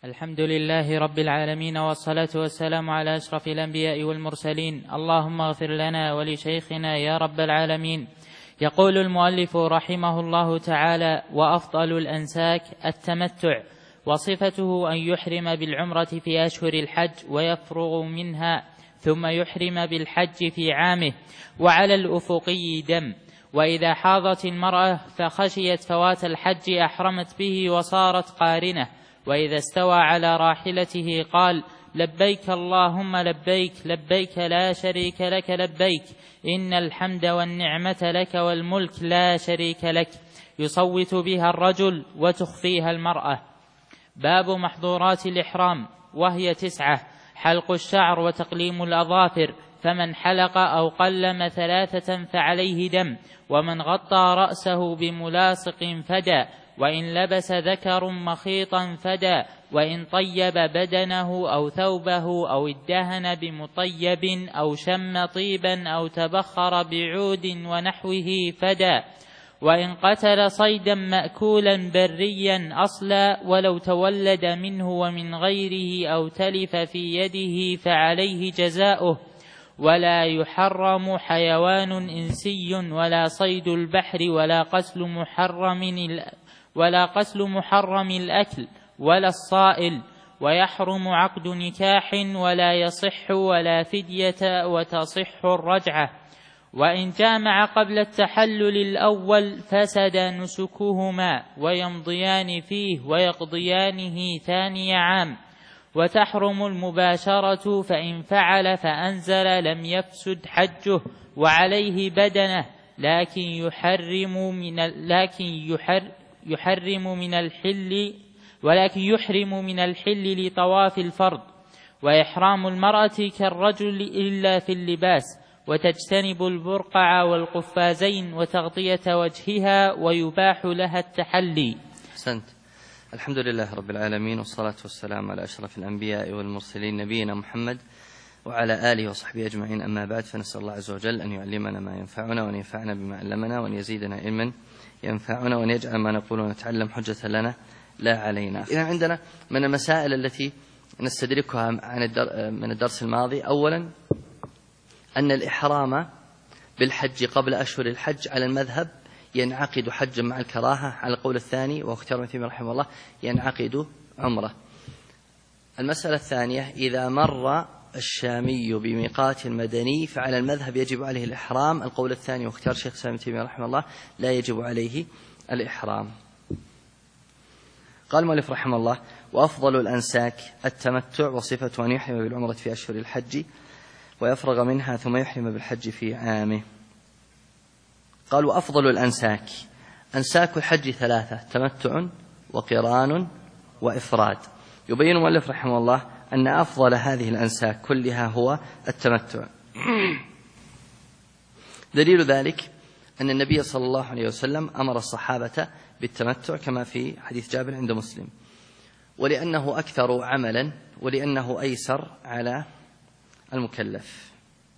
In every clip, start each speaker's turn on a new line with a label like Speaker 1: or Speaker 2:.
Speaker 1: الحمد لله رب العالمين، والصلاة والسلام على أشرف الأنبياء والمرسلين. اللهم اغفر لنا ولشيخنا يا رب العالمين. يقول المؤلف رحمه الله تعالى: وأفضل الأنساك التمتع، وصفته أن يحرم بالعمرة في أشهر الحج ويفرغ منها، ثم يحرم بالحج في عامه، وعلى الأفقي دم. وإذا حاضت المرأة فخشيت فوات الحج أحرمت به وصارت قارنة، وإذا استوى على راحلته قال: لبيك اللهم لبيك، لبيك لا شريك لك لبيك، إن الحمد والنعمة لك والملك لا شريك لك. يصوت بها الرجل وتخفيها المرأة. باب محظورات الإحرام، وهي 9: حلق الشعر وتقليم الأظافر، فمن حلق أو قلم 3 فعليه دم، ومن غطى رأسه بملاصق فدى، وإن لبس ذكر مخيطا فدى، وإن طيب بدنه أو ثوبه أو ادهن بمطيب أو شم طيبا أو تبخر بعود ونحوه فدى، وإن قتل صيدا مأكولا بريا أصلا ولو تولد منه ومن غيره أو تلف في يده فعليه جزاؤه. ولا يحرم حيوان إنسي ولا صيد البحر ولا قتل محرم الأكل ولا الصائل، ويحرم عقد نكاح ولا يصح ولا فدية وتصح الرجعة. وإن جامع قبل التحلل الأول فسد نسكهما، ويمضيان فيه ويقضيانه ثاني عام. وتحرم المباشرة، فإن فعل فأنزل لم يفسد حجه وعليه بدنه، لكن يحرم من الحل لطواف الفرض. وإحرام المرأة كالرجل إلا في اللباس، وتجتنب البرقع والقفازين وتغطية وجهها، ويباح لها التحلي.
Speaker 2: أحسنت. الحمد لله رب العالمين، والصلاة والسلام على أشرف الأنبياء والمرسلين نبينا محمد وعلى آله وصحبه أجمعين. أما بعد، فنسأل الله عز وجل أن يعلمنا ما ينفعنا، وأن ينفعنا بما علمنا، وأن يزيدنا علما ينفعنا، وأن يجعل ما نقول ونتعلم حجة لنا لا علينا. إذن عندنا من المسائل التي نستدركها من الدرس الماضي: أولا أن الإحرام بالحج قبل أشهر الحج على المذهب ينعقد حجا مع الكراهة، على القول الثاني واختار ابن تيمية رحمه الله ينعقد عمرة. المسألة الثانية: إذا مر الشامي بميقات المدني فعلى المذهب يجب عليه الإحرام، القول الثاني واختار شيخ الإسلام ابن تيمية رحمه الله لا يجب عليه الإحرام. قال المؤلف رحمه الله: وأفضل الأنساك التمتع، وصفته أن يحرم بالعمرة في أشهر الحج ويفرغ منها، ثم يحرم بالحج في عامه. قال: وأفضل الأنساك، أنساك الحج 3: تمتع وقران وإفراد. يبين المؤلف رحمه الله أن أفضل هذه الأنساك كلها هو التمتع. دليل ذلك أن النبي صلى الله عليه وسلم أمر الصحابة بالتمتع كما في حديث جابر عند مسلم، ولأنه أكثر عملا، ولأنه أيسر على المكلف.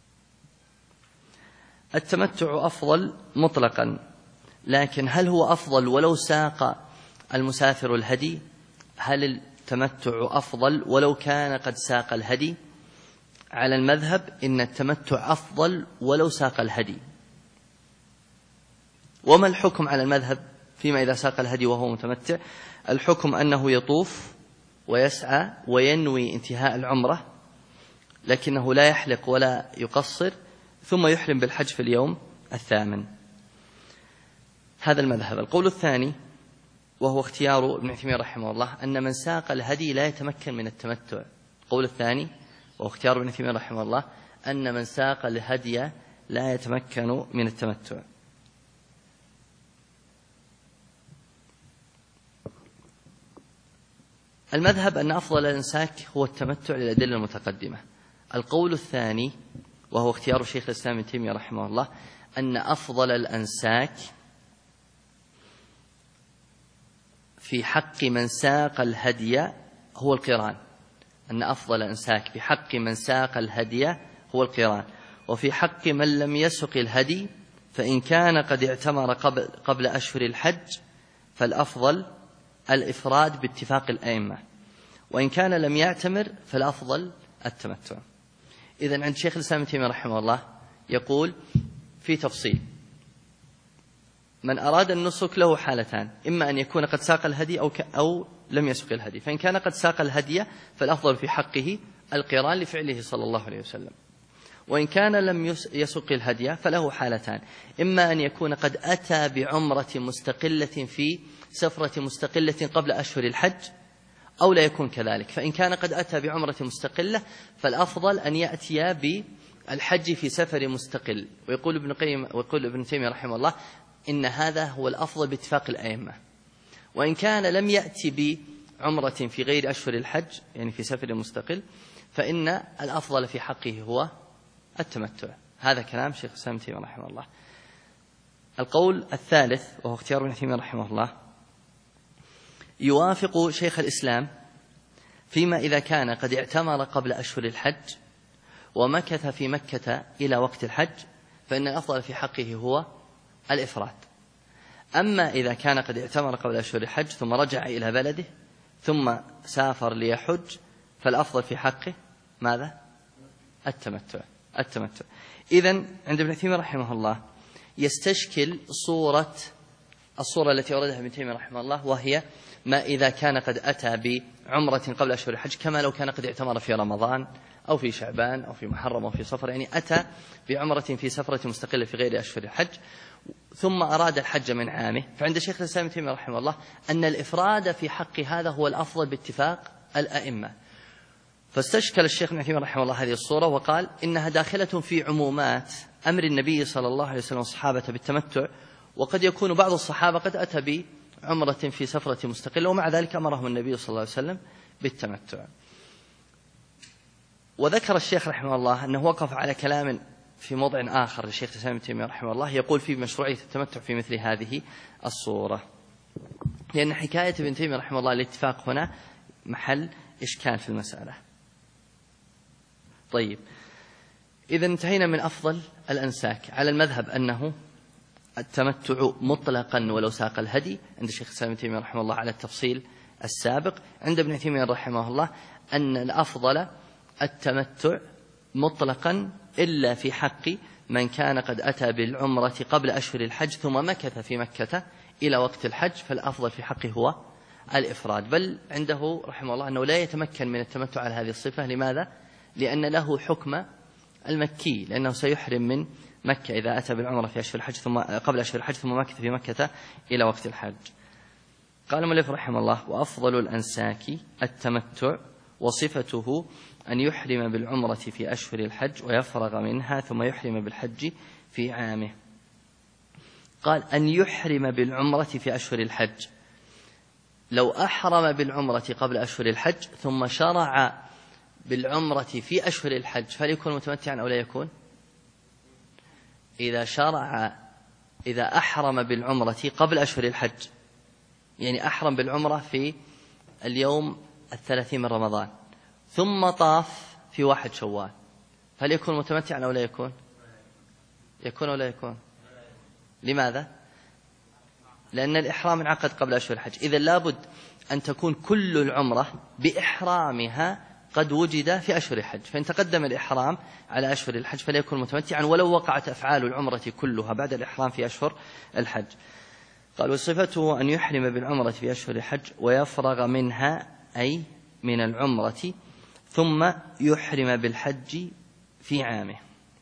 Speaker 2: التمتع أفضل مطلقا، لكن هل هو أفضل ولو ساق المسافر الهدي؟ هل التمتع أفضل ولو كان قد ساق الهدي؟ على المذهب إن التمتع أفضل ولو ساق الهدي. وما الحكم على المذهب فيما إذا ساق الهدي وهو متمتع؟ الحكم أنه يطوف ويسعى وينوي انتهاء العمرة، لكنه لا يحلق ولا يقصر، ثم يحرم بالحج في اليوم 8. هذا المذهب. القول الثاني وهو اختيار ابن تيمية رحمه الله أن من ساق الهدي لا يتمكن من التمتع. القول الثاني وهو اختيار ابن تيمية رحمه الله أن من ساق الهدي لا يتمكن من التمتع. المذهب أن أفضل الأنساك هو التمتع للأدلة المتقدمة. القول الثاني وهو اختيار شيخ الإسلام ابن تيمية رحمه الله أن أفضل الأنساك في حق من ساق الهدي هو القران. أن أفضل الأنساك في حق من ساق الهدي هو القران، وفي حق من لم يسق الهدي فإن كان قد اعتمر قبل أشهر الحج فالأفضل الإفراد باتفاق الأئمة. وإن كان لم يعتمر فالأفضل التمتع. إذن عند شيخ الإسلام ابن تيمية رحمه الله يقول في تفصيل: من أراد النسك له حالتان، إما أن يكون قد ساق الهدي أو لم يسق الهدي، فإن كان قد ساق الهدي فالأفضل في حقه القران لفعله صلى الله عليه وسلم، وإن كان لم يسق الهدي فله حالتان، إما أن يكون قد أتى بعمرة مستقلة في سفرة مستقلة قبل أشهر الحج أو لا يكون كذلك. فإن كان قد أتى بعمرة مستقلة فالأفضل أن يأتي بالحج في سفر مستقل. ويقول ابن تيمية رحمه الله إن هذا هو الأفضل باتفاق الأئمة. وإن كان لم يأتي بعمرة في غير أشهر الحج يعني في سفر مستقل فإن الأفضل في حقه هو التمتع. هذا كلام شيخ الإسلام ابن تيمية رحمه الله. القول الثالث وهو اختيار ابن تيمية رحمه الله يوافق شيخ الإسلام فيما إذا كان قد اعتمر قبل أشهر الحج ومكث في مكة إلى وقت الحج فإن الأفضل في حقه هو الإفراد. أما إذا كان قد اعتمر قبل أشهر الحج ثم رجع إلى بلده ثم سافر ليحج فالأفضل في حقه ماذا؟ التمتع. إذن عند ابن تيمية رحمه الله يستشكل الصورة التي أوردها ابن تيمية رحمه الله، وهي ما إذا كان قد أتى بعمرة قبل أشهر الحج كما لو كان قد اعتمر في رمضان أو في شعبان أو في محرم أو في صفر، يعني أتى بعمرة في سفرة مستقلة في غير أشهر الحج ثم أراد الحج من عامه. فعند شيخ الإسلام ابن تيمية رحمه الله أن الإفراد في حق هذا هو الأفضل باتفاق الأئمة. فاستشكل الشيخ ابن تيمية رحمه الله هذه الصورة وقال إنها داخلة في عمومات أمر النبي صلى الله عليه وسلم والصحابة بالتمتع، وقد يكون بعض الصحابة قد أتى بعمرة في سفرة مستقلة ومع ذلك أمرهم النبي صلى الله عليه وسلم بالتمتع. وذكر الشيخ رحمه الله أنه وقف على كلام في موضع آخر للشيخ الإسلام ابن تيمية رحمه الله يقول فيه بمشروعية التمتع في مثل هذه الصورة، لأن حكاية ابن تيمية رحمه الله الاتفاق هنا محل إشكال في المسألة. طيب، إذا انتهينا من أفضل الأنساك على المذهب أنه التمتع مطلقا ولو ساق الهدي عند الشيخ الإسلام ابن تيمية رحمه الله على التفصيل السابق. عند ابن تيمية رحمه الله أن الأفضل التمتع مطلقا إلا في حق من كان قد أتى بالعمرة قبل أشهر الحج ثم مكث في مكة إلى وقت الحج، فالأفضل في حقه هو الإفراد. بل عنده رحمه الله أنه لا يتمكن من التمتع على هذه الصفة. لماذا؟ لأن له حكم المكي، لأنه سيحرم من مكة إذا أتى بالعمرة في أشهر الحج ثم قبل أشهر الحج ثم مكث في مكة إلى وقت الحج. قال المؤلف رحمه الله: وأفضل الأنساك التمتع، وصفته أن يحرم بالعمرة في أشهر الحج ويفرغ منها ثم يحرم بالحج في عامه. قال أن يحرم بالعمرة في أشهر الحج. لو أحرم بالعمرة قبل أشهر الحج ثم شرع بالعمرة في أشهر الحج فليكون متمتعا أو لا يكون؟ إذا أحرم بالعمرة قبل أشهر الحج، يعني أحرم بالعمرة في اليوم 30 من رمضان ثم طاف في 1 شوال، هل يكون متمتعا أو لا يكون؟ يكون أو لا يكون؟ لماذا؟ لأن الإحرام انعقد قبل أشهر الحج. إذا لابد أن تكون كل العمرة بإحرامها قد وجد في أشهر الحج، فإن تقدم الإحرام على أشهر الحج فليكون متمتعا ولو وقعت أفعال العمرة كلها بعد الإحرام في أشهر الحج. قال: وصفته أن يحرم بالعمرة في أشهر الحج ويفرغ منها أي من العمرة ثم يحرم بالحج في عامه.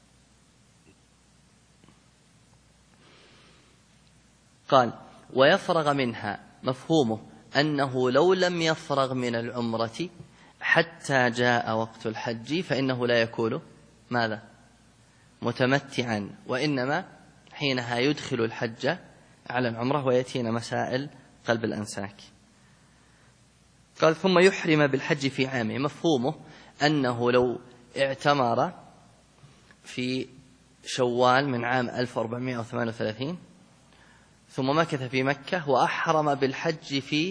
Speaker 2: قال: ويفرغ منها مفهومه أنه لو لم يفرغ من العمرة حتى جاء وقت الحج فإنه لا يكون ماذا؟ متمتعا، وإنما حينها يدخل الحج على العمرة. ويأتينا مسائل قلب الأنساك. قال: ثم يحرم بالحج في عامه، مفهومه أنه لو اعتمر في شوال من عام 1438 ثم مكث في مكة وأحرم بالحج في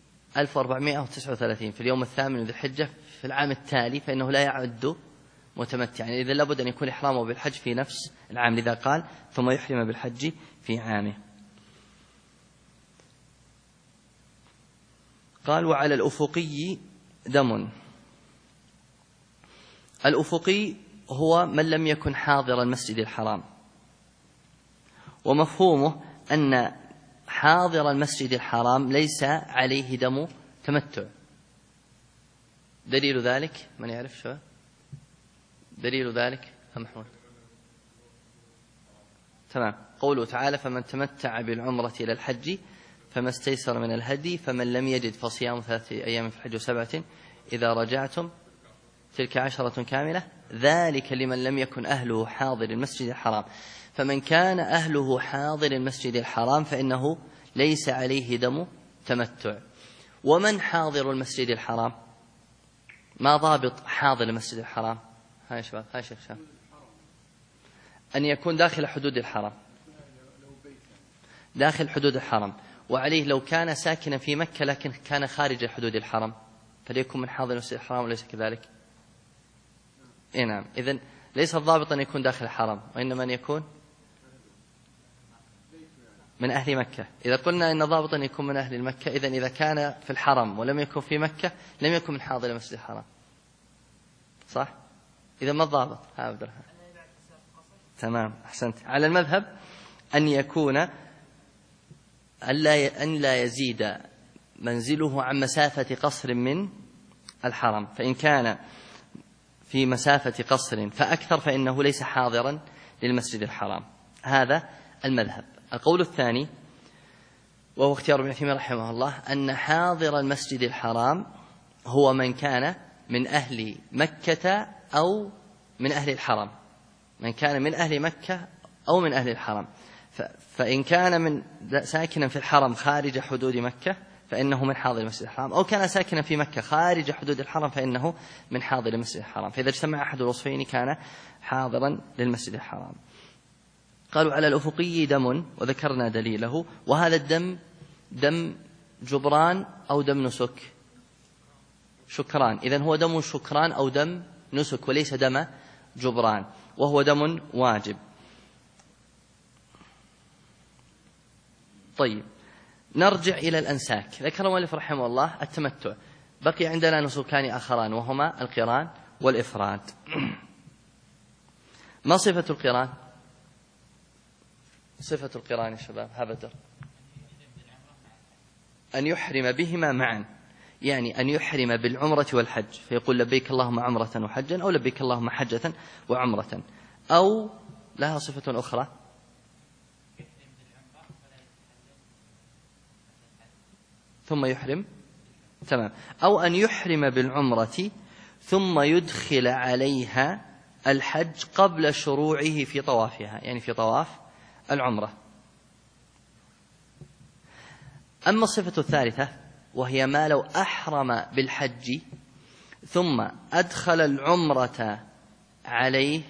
Speaker 2: 1439 في اليوم 8 من ذي الحجة في العام التالي فإنه لا يعد متمتعا، يعني إذا لابد أن يكون إحرامه بالحج في نفس العام، لذا قال: ثم يحرم بالحج في عامه. قال: وعلى الأفقي دم. الأفقي هو من لم يكن حاضر المسجد الحرام، ومفهومه أن حاضر المسجد الحرام ليس عليه دم تمتع. دليل ذلك من يعرف شو دليل ذلك؟ محمود. تمام. قوله تعالى: فمن تمتع بالعمرة إلى الحج فما استيسر من الهدي فمن لم يجد فصيام 3 أيام في الحج و7 إذا رجعتم تلك 10 كاملة ذلك لمن لم يكن أهله حاضر المسجد الحرام. فمن كان أهله حاضر المسجد الحرام فإنه ليس عليه دم تمتع. ومن حاضر المسجد الحرام؟ ما ضابط حاضر المسجد الحرام؟ هاي شباب، هاي شيخ شام. أن يكون داخل حدود الحرم، داخل حدود الحرم. وعليه لو كان ساكنا في مكة لكن كان خارج حدود الحرم فليكن من حاضر المسجد الحرام وليس كذلك. نعم. إذن ليس الضابط أن يكون داخل الحرم، وإنما أن يكون من أهل مكة. إذا قلنا إن ضابط أن يكون من أهل مكة، إذن إذا كان في الحرم ولم يكن في مكة لم يكن من حاضر المسجد الحرام، صح؟ إذا ما الضابط؟ عبد الرحمن. تمام، أحسنت. على المذهب أن يكون أن لا يزيد منزله عن مسافة قصر من الحرم، فإن كان في مسافة قصر فأكثر فإنه ليس حاضرا للمسجد الحرام. هذا المذهب. القول الثاني وهو اختيار ابن عثيمين رحمه الله أن حاضر المسجد الحرام هو من كان من أهل مكة أو من أهل الحرم، من كان من أهل مكة أو من أهل الحرم. فإن كان من ساكنا في الحرم خارج حدود مكة فإنه من حاضر المسجد الحرام، أو كان ساكنا في مكة خارج حدود الحرم فإنه من حاضر المسجد الحرام. فإذا اجتمع أحد الوصفين كان حاضرا للمسجد الحرام. قالوا على الأفقي دم، وذكرنا دليله. وهذا الدم دم جبران أو دم نسك؟ شكران. إذن هو دم شكران أو دم نسك وليس دم جبران، وهو دم واجب. طيب، نرجع إلى الأنساك. ذكر المؤلف رحمه الله التمتع. بقي عندنا نسكان آخران وهما القران والإفراد. ما صفة القران؟ صفة القران يا شباب هبدر أن يحرم بهما معا، يعني أن يحرم بالعمرة والحج فيقول لبيك اللهم عمرة وحجا، أو لبيك اللهم حجة وعمرة، أو لها صفة أخرى ثم يحرم. تمام. أو أن يحرم بالعمرة ثم يدخل عليها الحج قبل شروعه في طوافها، يعني في طواف العمرة. أما الصفة الثالثة وهي ما لو أحرم بالحج ثم أدخل العمرة عليه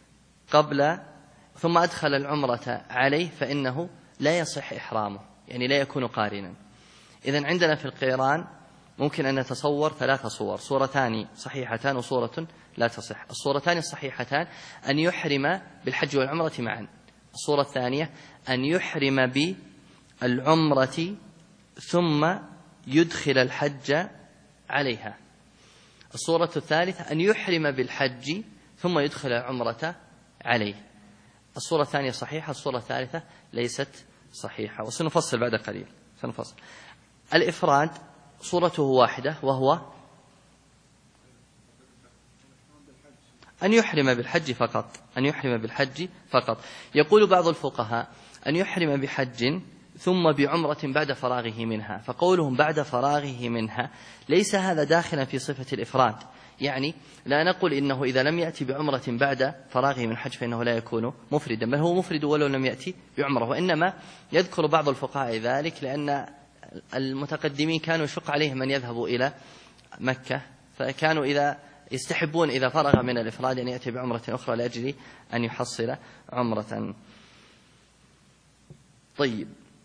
Speaker 2: ثم أدخل العمرة عليه فإنه لا يصح إحرامه، يعني لا يكون قارنا. إذن عندنا في القيران ممكن أن نتصور 3 صور، صورتان صحيحتان وصورة لا تصح. الصورتان الصحيحتان أن يحرم بالحج والعمرة معا. الصورة الثانية أن يحرم بالعمرة ثم يدخل الحج عليها. الصورة الثالثة أن يحرم بالحج ثم يدخل العمرة عليه. الصورة الثانية صحيحة، الصورة الثالثة ليست صحيحة، وسنفصل بعد قليل. سنفصل. الإفراد صورته واحدة، وهو أن يحرم بالحج فقط، أن يحرم بالحج فقط. يقول بعض الفقهاء أن يحرم بحج ثم بعمرة بعد فراغه منها، فقولهم بعد فراغه منها ليس هذا داخلا في صفة الإفراد، يعني لا نقول إنه إذا لم يأتي بعمرة بعد فراغه من حج فإنه لا يكون مفردا، بل هو مفرد ولو لم يأتي بعمرة. وإنما يذكر بعض الفقهاء ذلك لأن المتقدمين كانوا يشق عليهم أن يذهبوا إلى مكة، فكانوا إذا يستحبون إذا فرغ من الإفراد أن يأتي بعمرة أخرى لأجل أن يحصل عمرة. طيب،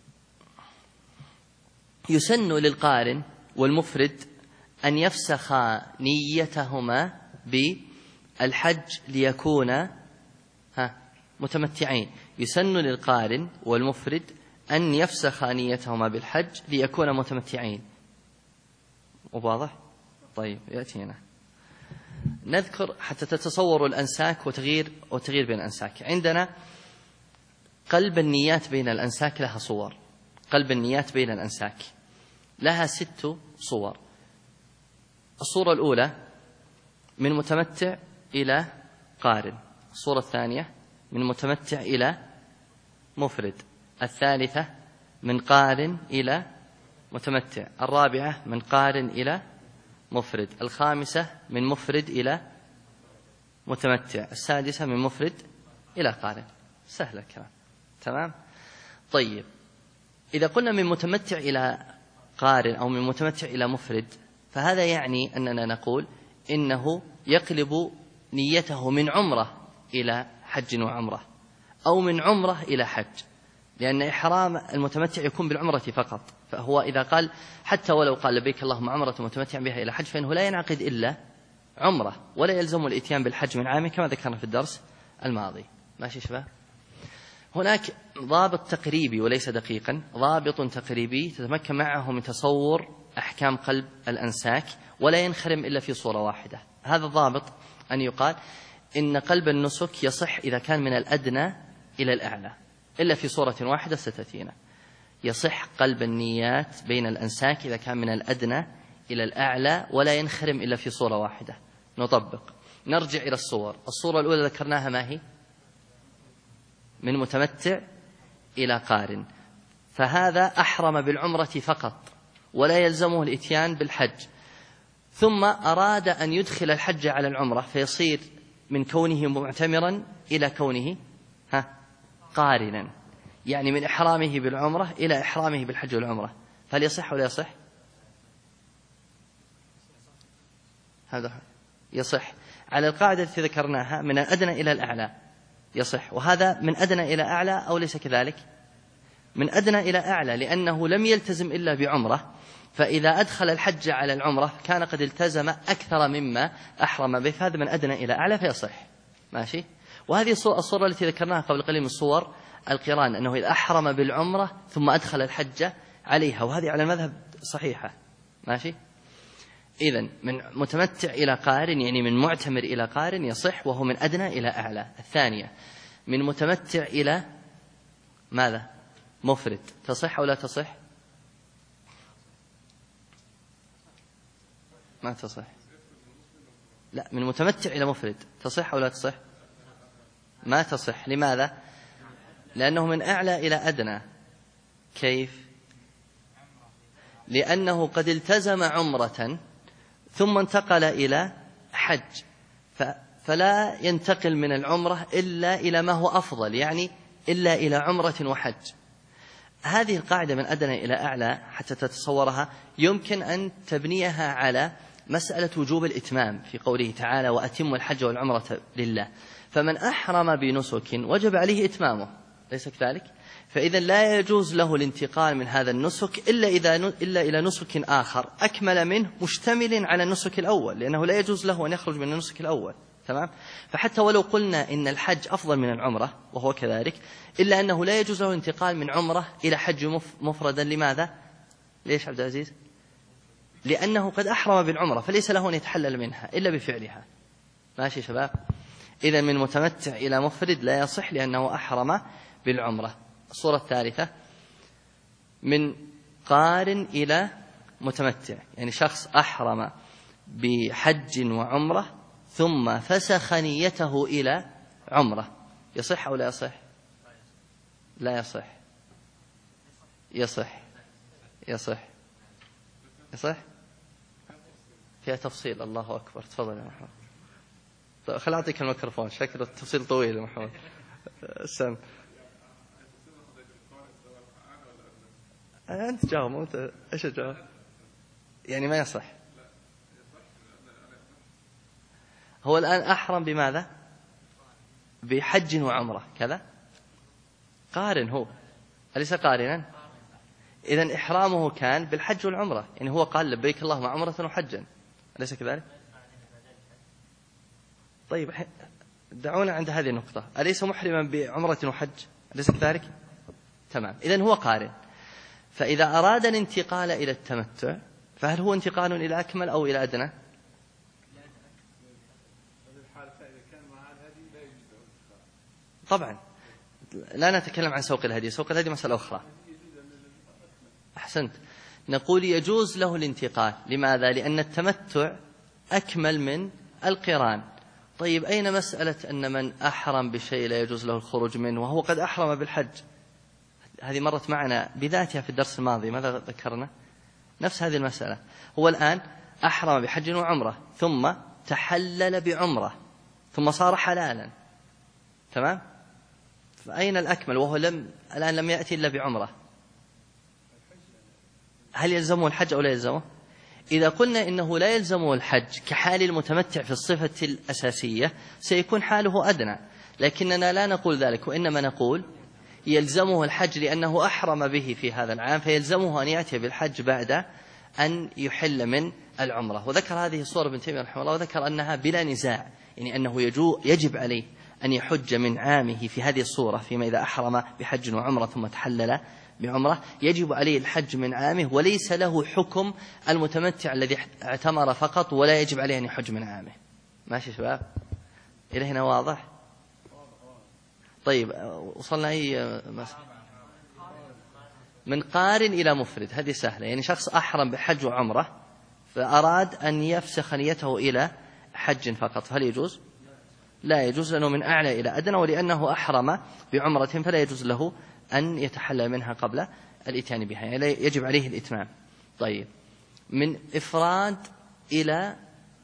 Speaker 2: يسن للقارن والمفرد أن يفسخا نيتهما بالحج ليكون متمتعين. يسن للقارن والمفرد أن يفسخا نيتهما بالحج ليكون متمتعين. واضح؟ طيب يأتينا نذكر حتى تتصوروا الأنساك وتغيير بين الأنساك. عندنا قلب النيات بين الأنساك لها صور. قلب النيات بين الأنساك لها 6 صور. الصورة الأولى من متمتع إلى قارن، الصورة الثانية من متمتع إلى مفرد، الثالثة من قارن إلى متمتع، الرابعة من قارن إلى مفرد، الخامسة من مفرد إلى متمتع، السادسة من مفرد إلى قارن. سهل الكلام، تمام. طيب إذا قلنا من متمتع إلى قارن أو من متمتع إلى مفرد، فهذا يعني أننا نقول إنه يقلب نيته من عمرة إلى حج وعمرة، أو من عمرة إلى حج، لأن إحرام المتمتع يكون بالعمرة فقط. فهو إذا قال حتى ولو قال لبيك اللهم عمرة متمتع بها إلى حج، فإنه لا ينعقد إلا عمرة، ولا يلزم الإتيان بالحج من عامه كما ذكرنا في الدرس الماضي. ماشي شباب؟ هناك ضابط تقريبي وليس دقيقا، ضابط تقريبي تتمكن معه من تصور أحكام قلب الأنساك ولا ينخرم إلا في صورة واحدة. هذا الضابط أن يقال إن قلب النسك يصح إذا كان من الأدنى إلى الأعلى، إلا في صورة واحدة ستأتينا. يصح قلب النيات بين الأنساك إذا كان من الأدنى إلى الأعلى ولا ينخرم إلا في صورة واحدة. نطبق، نرجع إلى الصور. الصورة الأولى ذكرناها ما هي؟ من متمتع إلى قارن، فهذا أحرم بالعمرة فقط ولا يلزمه الإتيان بالحج، ثم أراد أن يدخل الحج على العمرة، فيصير من كونه معتمرا إلى كونه قارنا، يعني من إحرامه بالعمرة إلى إحرامه بالحج والعمرة. فهل يصح ولا يصح؟ هذا يصح على القاعدة التي ذكرناها من الأدنى إلى الأعلى يصح. وهذا من أدنى إلى أعلى أو ليس كذلك؟ من أدنى إلى أعلى، لأنه لم يلتزم إلا بعمرة، فإذا أدخل الحج على العمرة كان قد التزم أكثر مما أحرم به، فهذا من أدنى إلى أعلى فيصح. ماشي. وهذه الصورة التي ذكرناها قبل قليل من صور القران، أنه إذا أحرم بالعمرة ثم أدخل الحج عليها، وهذه على المذهب صحيحة. ماشي. إذن من متمتع إلى قارن يعني من معتمر إلى قارن يصح، وهو من أدنى إلى أعلى. الثانية من متمتع إلى ماذا؟ مفرد، تصح أو لا تصح؟ ما تصح. لا، من متمتع إلى مفرد تصح أو لا تصح؟ ما تصح. لماذا؟ لأنه من أعلى إلى أدنى. كيف؟ لأنه قد التزم عمرة ثم انتقل إلى حج، فلا ينتقل من العمرة إلا إلى ما هو أفضل، يعني إلا إلى عمرة وحج. هذه القاعدة من أدنى إلى أعلى حتى تتصورها يمكن أن تبنيها على مسألة وجوب الإتمام في قوله تعالى وأتم الحج والعمرة لله. فمن أحرم بنسك وجب عليه إتمامه، ليس كذلك؟ فإذا لا يجوز له الانتقال من هذا النسك إلا إلى نسك آخر أكمل منه مشتمل على النسك الأول، لأنه لا يجوز له أن يخرج من النسك الأول. تمام؟ فحتى ولو قلنا إن الحج أفضل من العمرة وهو كذلك، إلا أنه لا يجوز له الانتقال من عمرة إلى حج مفردا. لماذا؟ ليش عبد العزيز؟ لأنه قد أحرم بالعمرة، فليس له أن يتحلل منها إلا بفعلها. ماشي شباب؟ إذا من متمتع إلى مفرد لا يصح لأنه أحرم بالعمرة. الصورة الثالثة من قارن إلى متمتع، يعني شخص أحرم بحج وعمرة ثم فسخ نيته إلى عمرة، يصح أو لا يصح؟ لا يصح. يصح. يصح. يصح. فيها تفصيل. الله أكبر. تفضل يا محمد. طيب خل أعطيك الميكروفون، شكل التفصيل طويل يا محمد. سم. أنت جاوب، أنت إيش الجواب؟ يعني ما يصح. هو الآن أحرم بماذا؟ بحج وعمرة كذا. قارن هو، أليس قارنا؟ إذن إحرامه كان بالحج والعمرة، يعني هو قال لبيك اللهم عمرة وحجا، أليس كذلك؟ طيب دعونا عند هذه النقطة، أليس محرما بعمرة وحج، أليس كذلك؟ تمام. إذن هو قارن. فإذا أراد الانتقال إلى التمتع، فهل هو انتقال إلى أكمل أو إلى أدنى؟ طبعا لا نتكلم عن سوق الهدي، سوق الهدي مسألة أخرى. أحسنت. نقول يجوز له الانتقال. لماذا؟ لأن التمتع أكمل من القران. طيب أين مسألة أن من أحرم بشيء لا يجوز له الخروج منه وهو قد أحرم بالحج؟ هذه مرت معنا بذاتها في الدرس الماضي. ماذا ذكرنا؟ نفس هذه المسألة. هو الآن أحرم بحج وعمرة ثم تحلل بعمرة ثم صار حلالا، تمام؟ فأين الأكمل وهو الآن لم يأتي إلا بعمرة؟ هل يلزمه الحج أو لا يلزمه؟ إذا قلنا إنه لا يلزمه الحج كحال المتمتع في الصفة الأساسية سيكون حاله أدنى، لكننا لا نقول ذلك، وإنما نقول يلزمه الحج لأنه أحرم به في هذا العام، فيلزمه أن يأتي بالحج بعد أن يحل من العمرة. وذكر هذه الصورة ابن تيمية رحمه الله، وذكر أنها بلا نزاع، يعني أنه يجب عليه أن يحج من عامه في هذه الصورة، فيما إذا أحرم بحج وعمرة ثم تحلل بعمرة يجب عليه الحج من عامه، وليس له حكم المتمتع الذي اعتمر فقط ولا يجب عليه أن يحج من عامه. ماشي شباب؟ إلى هنا واضح؟ طيب وصلنا أي مسألة؟ من قارن إلى مفرد، هذه سهلة. يعني شخص أحرم بحج وعمرة فأراد أن يفسخ نيته إلى حج فقط، هل يجوز؟ لا يجوز، لأنه من أعلى إلى أدنى، ولأنه أحرم بعمرة فلا يجوز له أن يتحلى منها قبل الإتيان بها، يعني يجب عليه الإتمام. طيب من إفراد إلى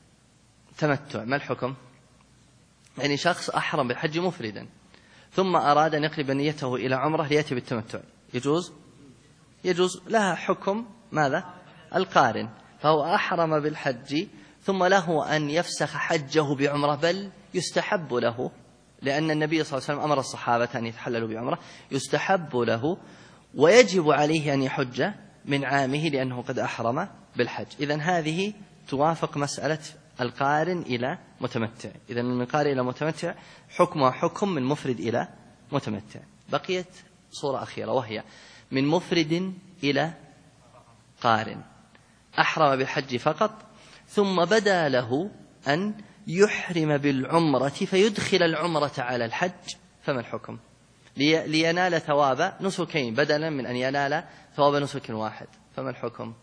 Speaker 2: تمتع ما الحكم؟ يعني شخص أحرم بالحج مفردا ثم أراد أن يقلب نيته إلى عمرة ليأتي بالتمتع، يجوز؟ يجوز، لها حكم ماذا؟ القارن. فهو أحرم بالحج ثم له أن يفسخ حجه بعمرة، بل يستحب له، لأن النبي صلى الله عليه وسلم أمر الصحابة أن يتحللوا بعمرة، يستحب له ويجب عليه أن يحج من عامه لأنه قد أحرم بالحج. إذن هذه توافق مسألة القارن إلى متمتع. إذن من قارن إلى متمتع حكمها حكم من مفرد إلى متمتع. بقيت صورة أخيرة وهي من مفرد إلى قارن، أحرم بالحج فقط ثم بدا له أن يحرم بالعمرة فيدخل العمرة على الحج، فما الحكم؟ لينال ثواب نسكين بدلا من أن ينال ثواب نسك واحد، فما الحكم؟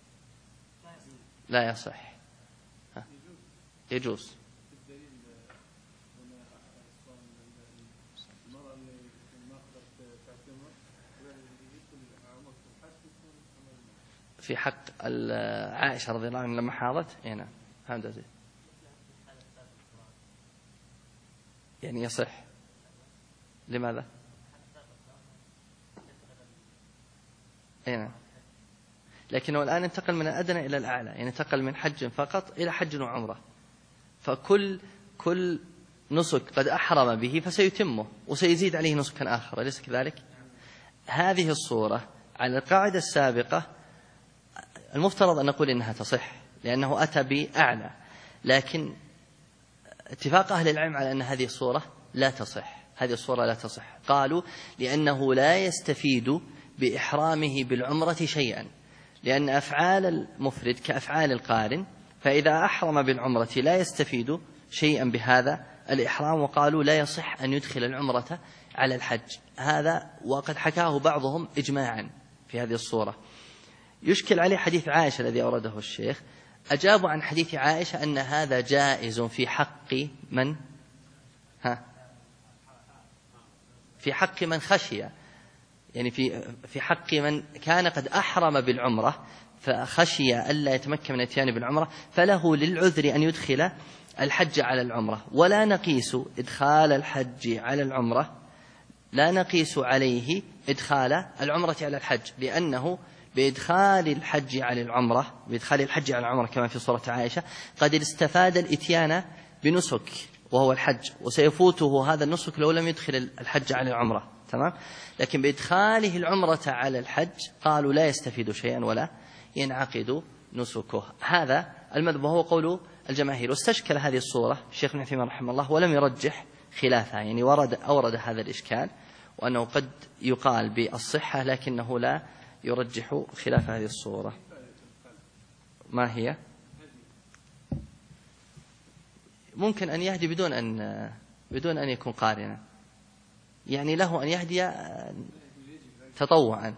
Speaker 2: لا يصح. يجوز. في حق عائشة رضي الله عنها لما حاضت هنا هذا زي يعني يصح. لماذا؟ هنا لكنه الآن انتقل من الأدنى إلى الأعلى، يعني انتقل من حج فقط إلى حج وعمرة، فكل نسك قد أحرم به فسيتمه وسيزيد عليه نسكا آخر، أليس كذلك؟ هذه الصورة على القاعدة السابقة المفترض أن نقول إنها تصح لأنه أتى بأعلى، لكن اتفاق أهل العلم على أن هذه الصورة لا تصح. هذه الصورة لا تصح، قالوا لأنه لا يستفيد بإحرامه بالعمرة شيئا، لأن أفعال المفرد كأفعال القارن، فإذا أحرم بالعمرة لا يستفيد شيئا بهذا الإحرام، وقالوا لا يصح أن يدخل العمرة على الحج. هذا وقد حكاه بعضهم إجماعا في هذه الصورة. يشكل عليه حديث عائشة الذي أورده الشيخ، أجابوا عن حديث عائشة أن هذا جائز في حق من في حق من خشي، يعني في حق من كان قد أحرم بالعمرة فخشي ألا يتمكن من الاتيان بالعمرة، فله للعذر أن يدخل الحج على العمرة، ولا نقيس إدخال الحج على العمرة، لا نقيس عليه إدخال العمرة على الحج، لأنه بإدخال الحج على العمرة كما في صورة عائشة قد استفاد الإتيان بنسك وهو الحج، وسيفوته هذا النسك لو لم يدخل الحج على العمرة، تمام؟ لكن بإدخاله العمرة على الحج قالوا لا يستفيد شيئا ولا ينعقد نسكه. هذا المذهب وهو قول الجماهير. واستشكل هذه الصورة الشيخ ابن عثيمين رحمه الله ولم يرجح خلافها، يعني أورد هذا الإشكال وأنه قد يقال بالصحة لكنه لا يرجح خلاف هذه الصورة. ما هي؟ ممكن أن يهدي بدون أن يكون قارنا، يعني له أن يهدي تطوعا.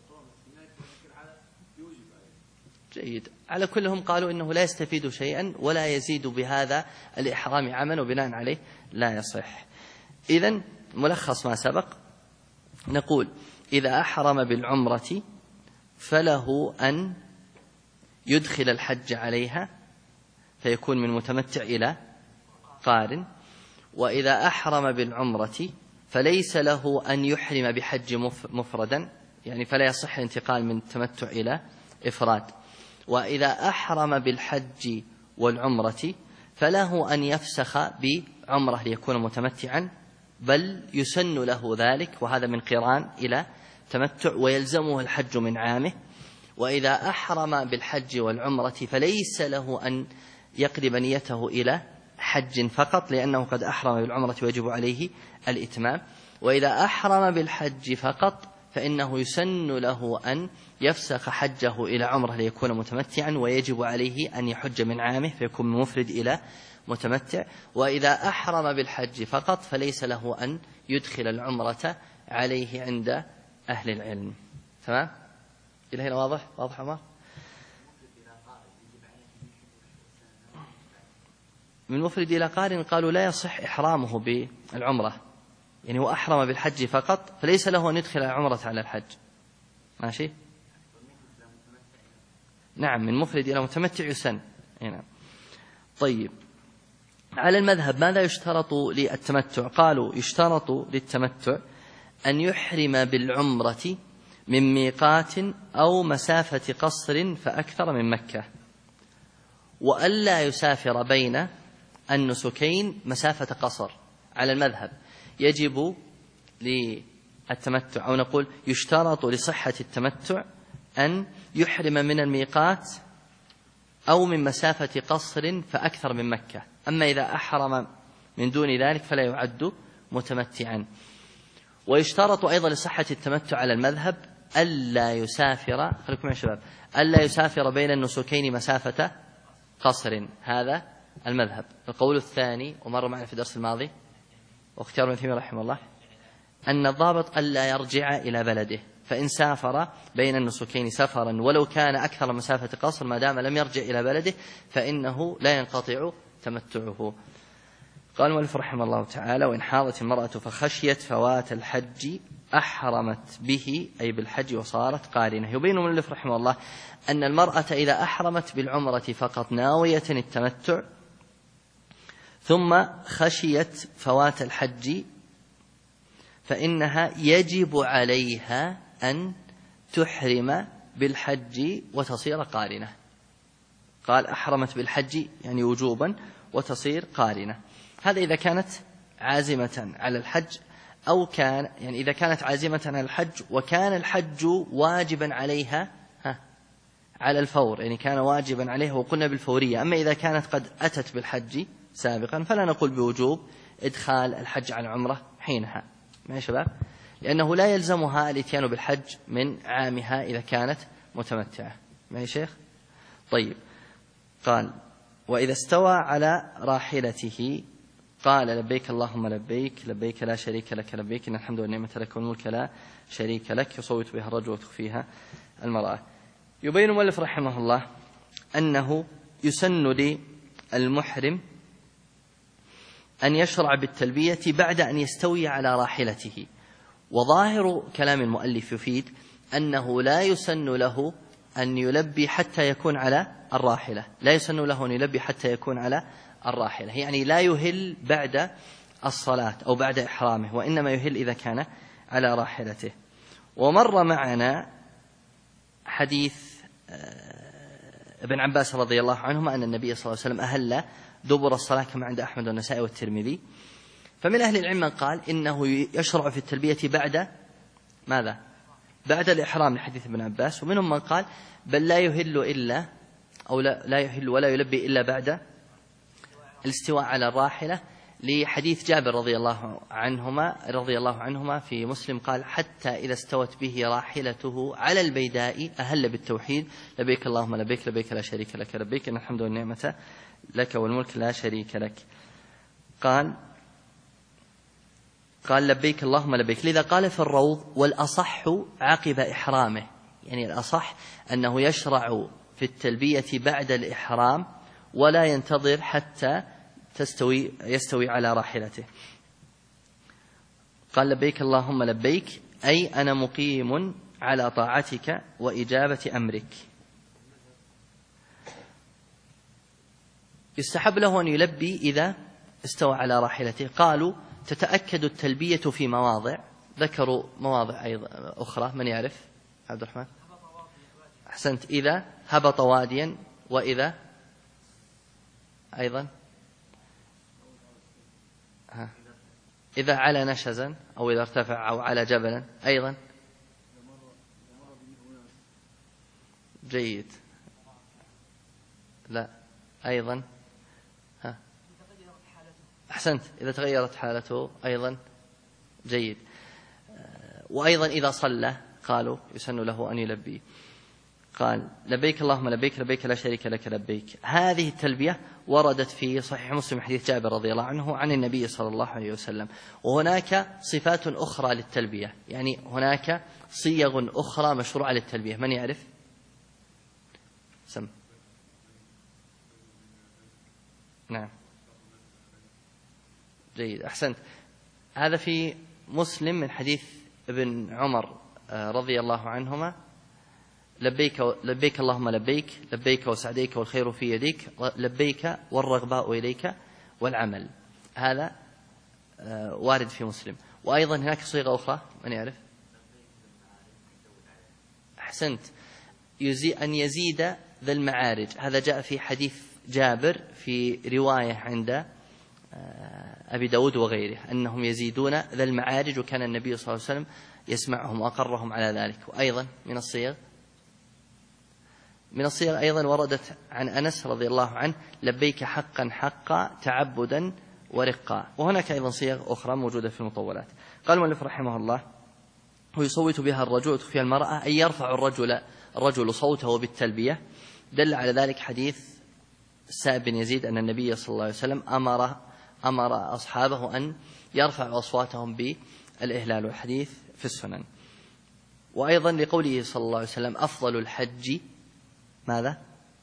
Speaker 2: جيد. على كل هم قالوا إنه لا يستفيد شيئا ولا يزيد بهذا الإحرام عملا، وبناء عليه لا يصح. إذن ملخص ما سبق، نقول إذا أحرم بالعمرة فله أن يدخل الحج عليها فيكون من متمتع إلى قارن، وإذا أحرم بالعمرة فليس له أن يحرم بحج مفردا، يعني فلا يصح الانتقال من تمتع إلى إفراد. وإذا أحرم بالحج والعمرة فله أن يفسخ بعمرة ليكون متمتعا، بل يسن له ذلك، وهذا من قران إلى تمتع، ويلزمه الحج من عامه. وإذا أحرم بالحج والعمرة فليس له أن يقلب نيته إلى حج فقط، لأنه قد أحرم بالعمرة ويجب عليه الإتمام. وإذا أحرم بالحج فقط فإنه يسن له أن يفسخ حجه إلى عمرة ليكون متمتعا، ويجب عليه أن يحج من عامه فيكون من مفرد إلى متمتع. وإذا أحرم بالحج فقط فليس له أن يدخل العمرة عليه عند أهل العلم. تمام؟ إلى هنا واضح عمر؟ من مفرد إلى قارن قالوا لا يصح إحرامه بالعمرة، يعني هو أحرم بالحج فقط فليس له أن يدخل العمرة على الحج. ماشي؟ نعم، من مفرد إلى متمتع يسن. نعم. طيب، على المذهب ماذا يشترط للتمتع؟ قالوا يشترط للتمتع أن يحرم بالعمرة من ميقات أو مسافة قصر فأكثر من مكة، وألا يسافر بين النسكين مسافة قصر. على المذهب يجب للتمتع، أو نقول يشترط لصحة التمتع أن يحرم من الميقات أو من مسافة قصر فأكثر من مكة. أما إذا أحرم من دون ذلك فلا يعد متمتعا. ويشترط أيضا لصحة التمتع على المذهب ألا يسافر، خليكم يا شباب، ألا يسافر بين النسكين مسافة قصر. هذا المذهب. القول الثاني ومر معنا في الدرس الماضي واختيار ابن تيمية رحمه الله أن الضابط ألا يرجع إلى بلده، فإن سافر بين النسكين سفرا ولو كان أكثر مسافة قصر ما دام لم يرجع إلى بلده فإنه لا ينقطع تمتعه. قال المؤلف رحمه الله تعالى: وإن حاضت المرأة فخشيت فوات الحج أحرمت به، أي بالحج، وصارت قارنة. يبين المؤلف رحمه الله أن المرأة إذا أحرمت بالعمرة فقط ناوية التمتع ثم خشيت فوات الحج فإنها يجب عليها أن تحرم بالحج وتصير قارنة. قال أحرمت بالحج يعني وجوبا وتصير قارنة. هذا إذا كانت عازمة على الحج، أو كان يعني إذا كانت عازمة على الحج وكان الحج واجبا عليها على الفور، يعني كان واجبا عليها وقلنا بالفورية. أما إذا كانت قد أتت بالحج سابقا فلا نقول بوجوب إدخال الحج على العمرة حينها. ما يا شباب؟ لأنه لا يلزمها الاتيان بالحج من عامها إذا كانت متمتعة. ما يا شيخ؟ طيب، قال: وإذا استوى على راحلته قال: لبيك اللهم لبيك، لبيك لا شريك لك لبيك، إن الحمد والنعمة لك والملك لا شريك لك، يصوت بها الرجل وتخفيها المرأة. يبين المؤلف رحمه الله أنه يسن للمحرم أن يشرع بالتلبية بعد أن يستوي على راحلته. وظاهر كلام المؤلف يفيد أنه لا يسن له أن يلبي حتى يكون على الراحلة، لا يسن له أن يلبي حتى يكون على الراحلة، يعني لا يهل بعد الصلاة أو بعد إحرامه، وإنما يهل إذا كان على راحلته. ومر معنا حديث ابن عباس رضي الله عنهما أن النبي صلى الله عليه وسلم أهل دبر الصلاة كما عند أحمد والنسائي والترمذي. فمن أهل العلم من قال إنه يشرع في التلبية بعد ماذا؟ بعد الإحرام لحديث ابن عباس. ومنهم من قال بل لا يهل إلا أو لا يهل ولا يلبي إلا بعد الاستواء على الراحلة، لحديث جابر رضي الله عنهما في مسلم قال: حتى إذا استوت به راحلته على البيداء أهل بالتوحيد: لبيك اللهم لبيك، لبيك لا شريك لك لبيك، إن الحمد والنعمة لك والملك لا شريك لك. قال: قال لبيك اللهم لبيك، لذا قال في الروض: والأصح عقب إحرامه، يعني الأصح أنه يشرع في التلبية بعد الإحرام ولا ينتظر حتى يستوي على راحلته. قال لبيك اللهم لبيك، أي أنا مقيم على طاعتك وإجابة أمرك. يستحب له أن يلبي إذا استوى على راحلته. قالوا تتأكد التلبية في مواضع، ذكروا مواضع أيضا أخرى، من يعرف؟ عبد الرحمن. أحسنت. إذا هبط واديا، وإذا أيضا إذا على نشزا، أو إذا ارتفع، أو على جبلا أيضا. جيد. لا أيضا. أحسنت. إذا تغيرت حالته أيضا. جيد. وأيضا إذا صلى قالوا يسن له أن يلبي. قال لبيك اللهم لبيك، لبيك لا شريك لك لبيك. هذه التلبية وردت في صحيح مسلم حديث جابر رضي الله عنه عن النبي صلى الله عليه وسلم. وهناك صفات أخرى للتلبية، يعني هناك صيغ أخرى مشروعة للتلبية. من يعرف؟ سم. نعم. جيد. أحسنت. هذا في مسلم من حديث ابن عمر رضي الله عنهما: لبيك لبيك اللهم لبيك، لبيك وسعديك والخير في يديك، لبيك والرغباء إليك والعمل. هذا وارد في مسلم. وأيضا هناك صيغة أخرى، من يعرف؟ أحسنت. أن يزيد ذا المعارج، هذا جاء في حديث جابر في رواية عند أبي داود وغيره أنهم يزيدون ذا المعارج، وكان النبي صلى الله عليه وسلم يسمعهم وأقرهم على ذلك. وأيضا من الصيغ أيضا وردت عن أنس رضي الله عنه: لبيك حقا حقا تعبدا ورقا. وهناك أيضا صيغ أخرى موجودة في المطولات. قال المؤلف رحمه الله: ويصوت بها الرجل وتخفيها المرأة، أي يرفع الرجل صوته بالتلبية. دل على ذلك حديث السائب بن يزيد أن النبي صلى الله عليه وسلم أمر أصحابه أن يرفعوا أصواتهم بالإهلال، والحديث في السنن. وأيضا لقوله صلى الله عليه وسلم: أفضل الحج ماذا؟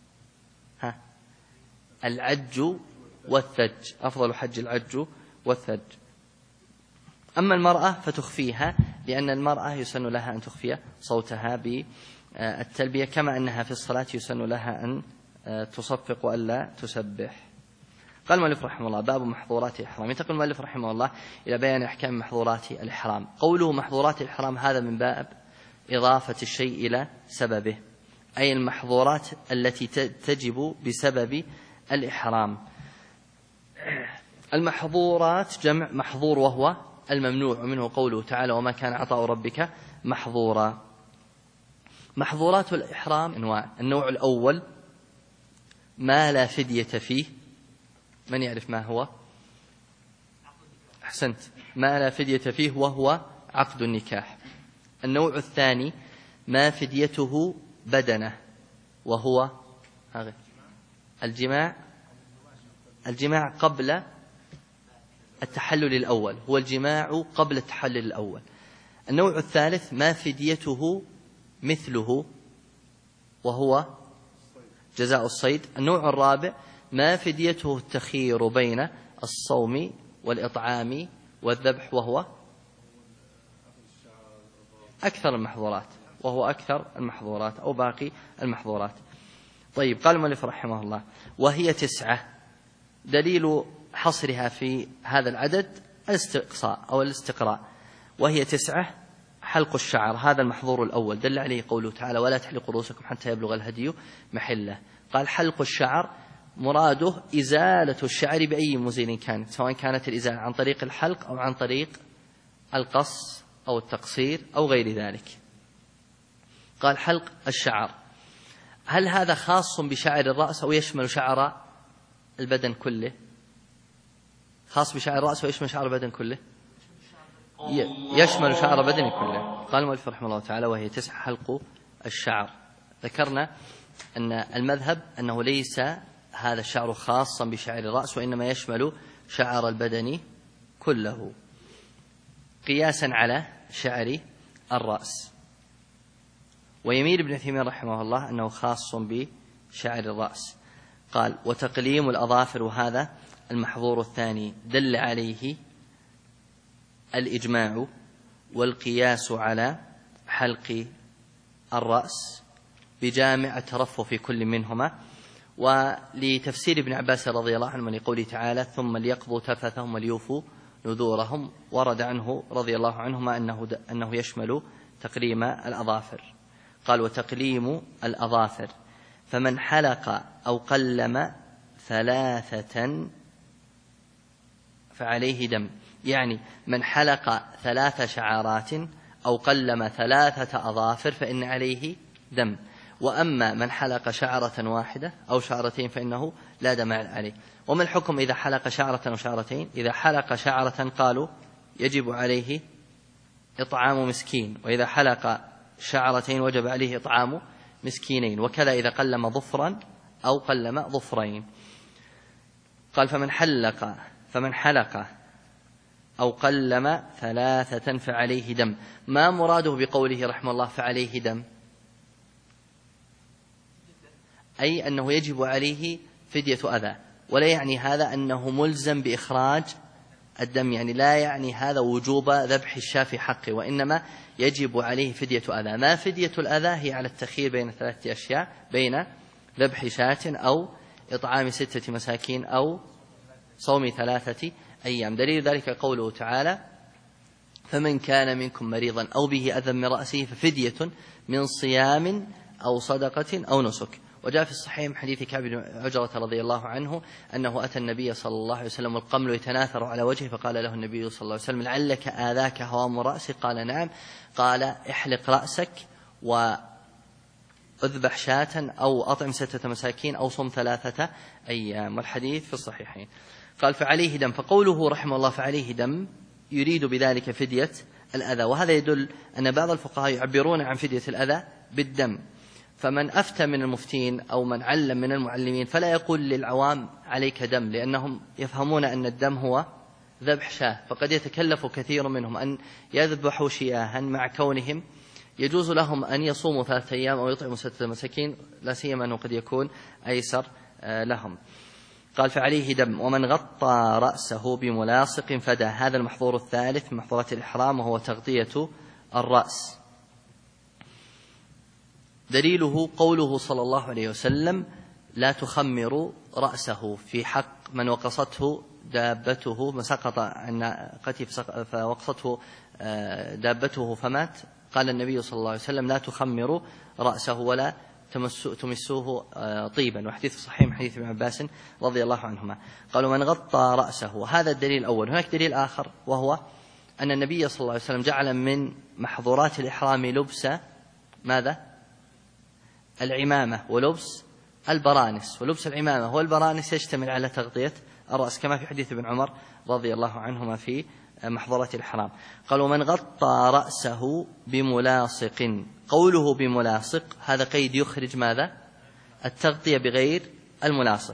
Speaker 2: العج والثج. أفضل حج العج والثج. أما المرأة فتخفيها، لأن المرأة يسن لها أن تخفي صوتها بالتلبية، كما أنها في الصلاة يسن لها أن تصفق وألا تسبح. قال المؤلف رحمه الله: باب محظورات الإحرام. ينتقل المؤلف رحمه الله إلى بيان أحكام محظورات الإحرام. قوله محظورات الإحرام هذا من باب إضافة الشيء إلى سببه، أي المحظورات التي تجب بسبب الإحرام. المحظورات جمع محظور، وهو الممنوع، ومنه قوله تعالى: وما كان عطاء ربك محظورا. محظورات الإحرام أنواع. النوع الأول ما لا فدية فيه. من يعرف ما هو؟ أحسنت. ما لا فدية فيه وهو عقد النكاح. النوع الثاني ما فديته بدنه، وهو الجماع قبل التحلل الأول، هو الجماع قبل التحلل الأول. النوع الثالث ما فديته مثله، وهو جزاء الصيد. النوع الرابع ما فديته التخيير بين الصوم والإطعام والذبح، وهو أكثر المحظورات أو باقي المحظورات. طيب. قال المؤلف رحمه الله: وهي 9. دليل حصرها في هذا العدد الاستقصاء أو الاستقراء. وهي 9: حلق الشعر، هذا المحظور الأول، دل عليه قوله تعالى: ولا تحلقوا رؤوسكم حتى يبلغ الهدي محله. قال حلق الشعر مراده إزالة الشعر بأي مزيل كانت، سواء كانت الإزالة عن طريق الحلق أو عن طريق القص أو التقصير أو غير ذلك. قال حلق الشعر، هل هذا خاص بشعر الرأس أو يشمل شعر البدن كله؟ خاص بشعر الرأس ويشمل شعر البدن كله؟ يشمل شعر البدن كله. قال المؤلف رحمه الله تعالى: وهي 9 حلق الشعر. ذكرنا أن المذهب أنه ليس هذا الشعر خاصا بشعر الرأس، وإنما يشمل شعر البدن كله. قياسا على شعر الرأس. ويميل ابن عثيمين رحمه الله أنه خاص بشعر الرأس. قال: وتقليم الأظافر، وهذا المحظور الثاني دل عليه الإجماع والقياس على حلق الرأس بجامع الترفه في كل منهما. ولتفسير ابن عباس رضي الله عنه لقوله تعالى: ثم ليقضوا تفثهم وليوفوا نذورهم، ورد عنه رضي الله عنهما أنه يشمل تقليم الأظافر. قال: وتقليم الأظافر فمن حلق أو قلم 3 فعليه دم، يعني من حلق 3 شعرات أو قلم 3 أظافر فإن عليه دم. وأما من حلق شعرة واحدة أو شعرتين فإنه لا دم عليه. وما الحكم إذا حلق شعرة أو شعرتين؟ إذا حلق شعرة قالوا يجب عليه إطعام مسكين، وإذا حلق شعرتين وجب عليه إطعام مسكينين، وكذا إذا قلم ظفرا أو قلم ظفرين. قال: فمن حلق أو قلم 3 فعليه دم. ما مراده بقوله رحمه الله فعليه دم؟ أي أنه يجب عليه فدية أذى، ولا يعني هذا أنه ملزم بإخراج الدم، يعني لا يعني هذا وجوب ذبح الشاة في حقه، وإنما يجب عليه فدية أذى. ما فدية الأذى؟ هي على التخيير بين 3 أشياء: بين ذبح شاة أو إطعام 6 مساكين أو صوم 3 أيام. دليل ذلك قوله تعالى: فمن كان منكم مريضا أو به أذى من رأسه ففدية من صيام أو صدقة أو نسك. وجاء في الصحيح من حديث كعب بن عجرة رضي الله عنه أنه أتى النبي صلى الله عليه وسلم والقمل يتناثر على وجهه، فقال له النبي صلى الله عليه وسلم: لعلك آذاك هوام رأسك؟ قال: نعم. قال: احلق رأسك وأذبح شاة أو أطعم 6 مساكين أو صم 3 أيام. والحديث في الصحيحين. قال: فعليه دم. فقوله رحمه الله فعليه دم يريد بذلك فدية الأذى، وهذا يدل أن بعض الفقهاء يعبرون عن فدية الأذى بالدم. فمن أفتى من المفتين أو من علم من المعلمين فلا يقول للعوام عليك دم، لأنهم يفهمون أن الدم هو ذبح شاة، فقد يتكلف كثير منهم أن يذبحوا شياها مع كونهم يجوز لهم أن يصوموا 3 أيام أو يطعموا 6 مساكين، لا سيما أنه قد يكون أيسر لهم. قال: فعليه دم. ومن غطى رأسه بملاصق فدى. هذا المحظور الثالث من محظورات الإحرام، وهو تغطية الرأس. دليله قوله صلى الله عليه وسلم: لا تخمر رأسه، في حق من وقصته دابته، من سقط عن ناقته فوقصته دابته فمات. قال النبي صلى الله عليه وسلم: لا تخمر رأسه ولا تمسوه طيبا. وحديث صحيح من حديث ابن عباس رضي الله عنهما. قالوا: من غطى رأسه. هذا الدليل الأول. هناك دليل آخر، وهو أن النبي صلى الله عليه وسلم جعل من محظورات الإحرام لبس ماذا؟ العمامة ولبس البرانس. ولبس العمامة والبرانس يشتمل على تغطية الرأس، كما في حديث ابن عمر رضي الله عنهما في محظورات الإحرام. قالوا: من غطى رأسه بملاصق. قوله بملاصق هذا قيد يخرج ماذا؟ التغطية بغير الملاصق.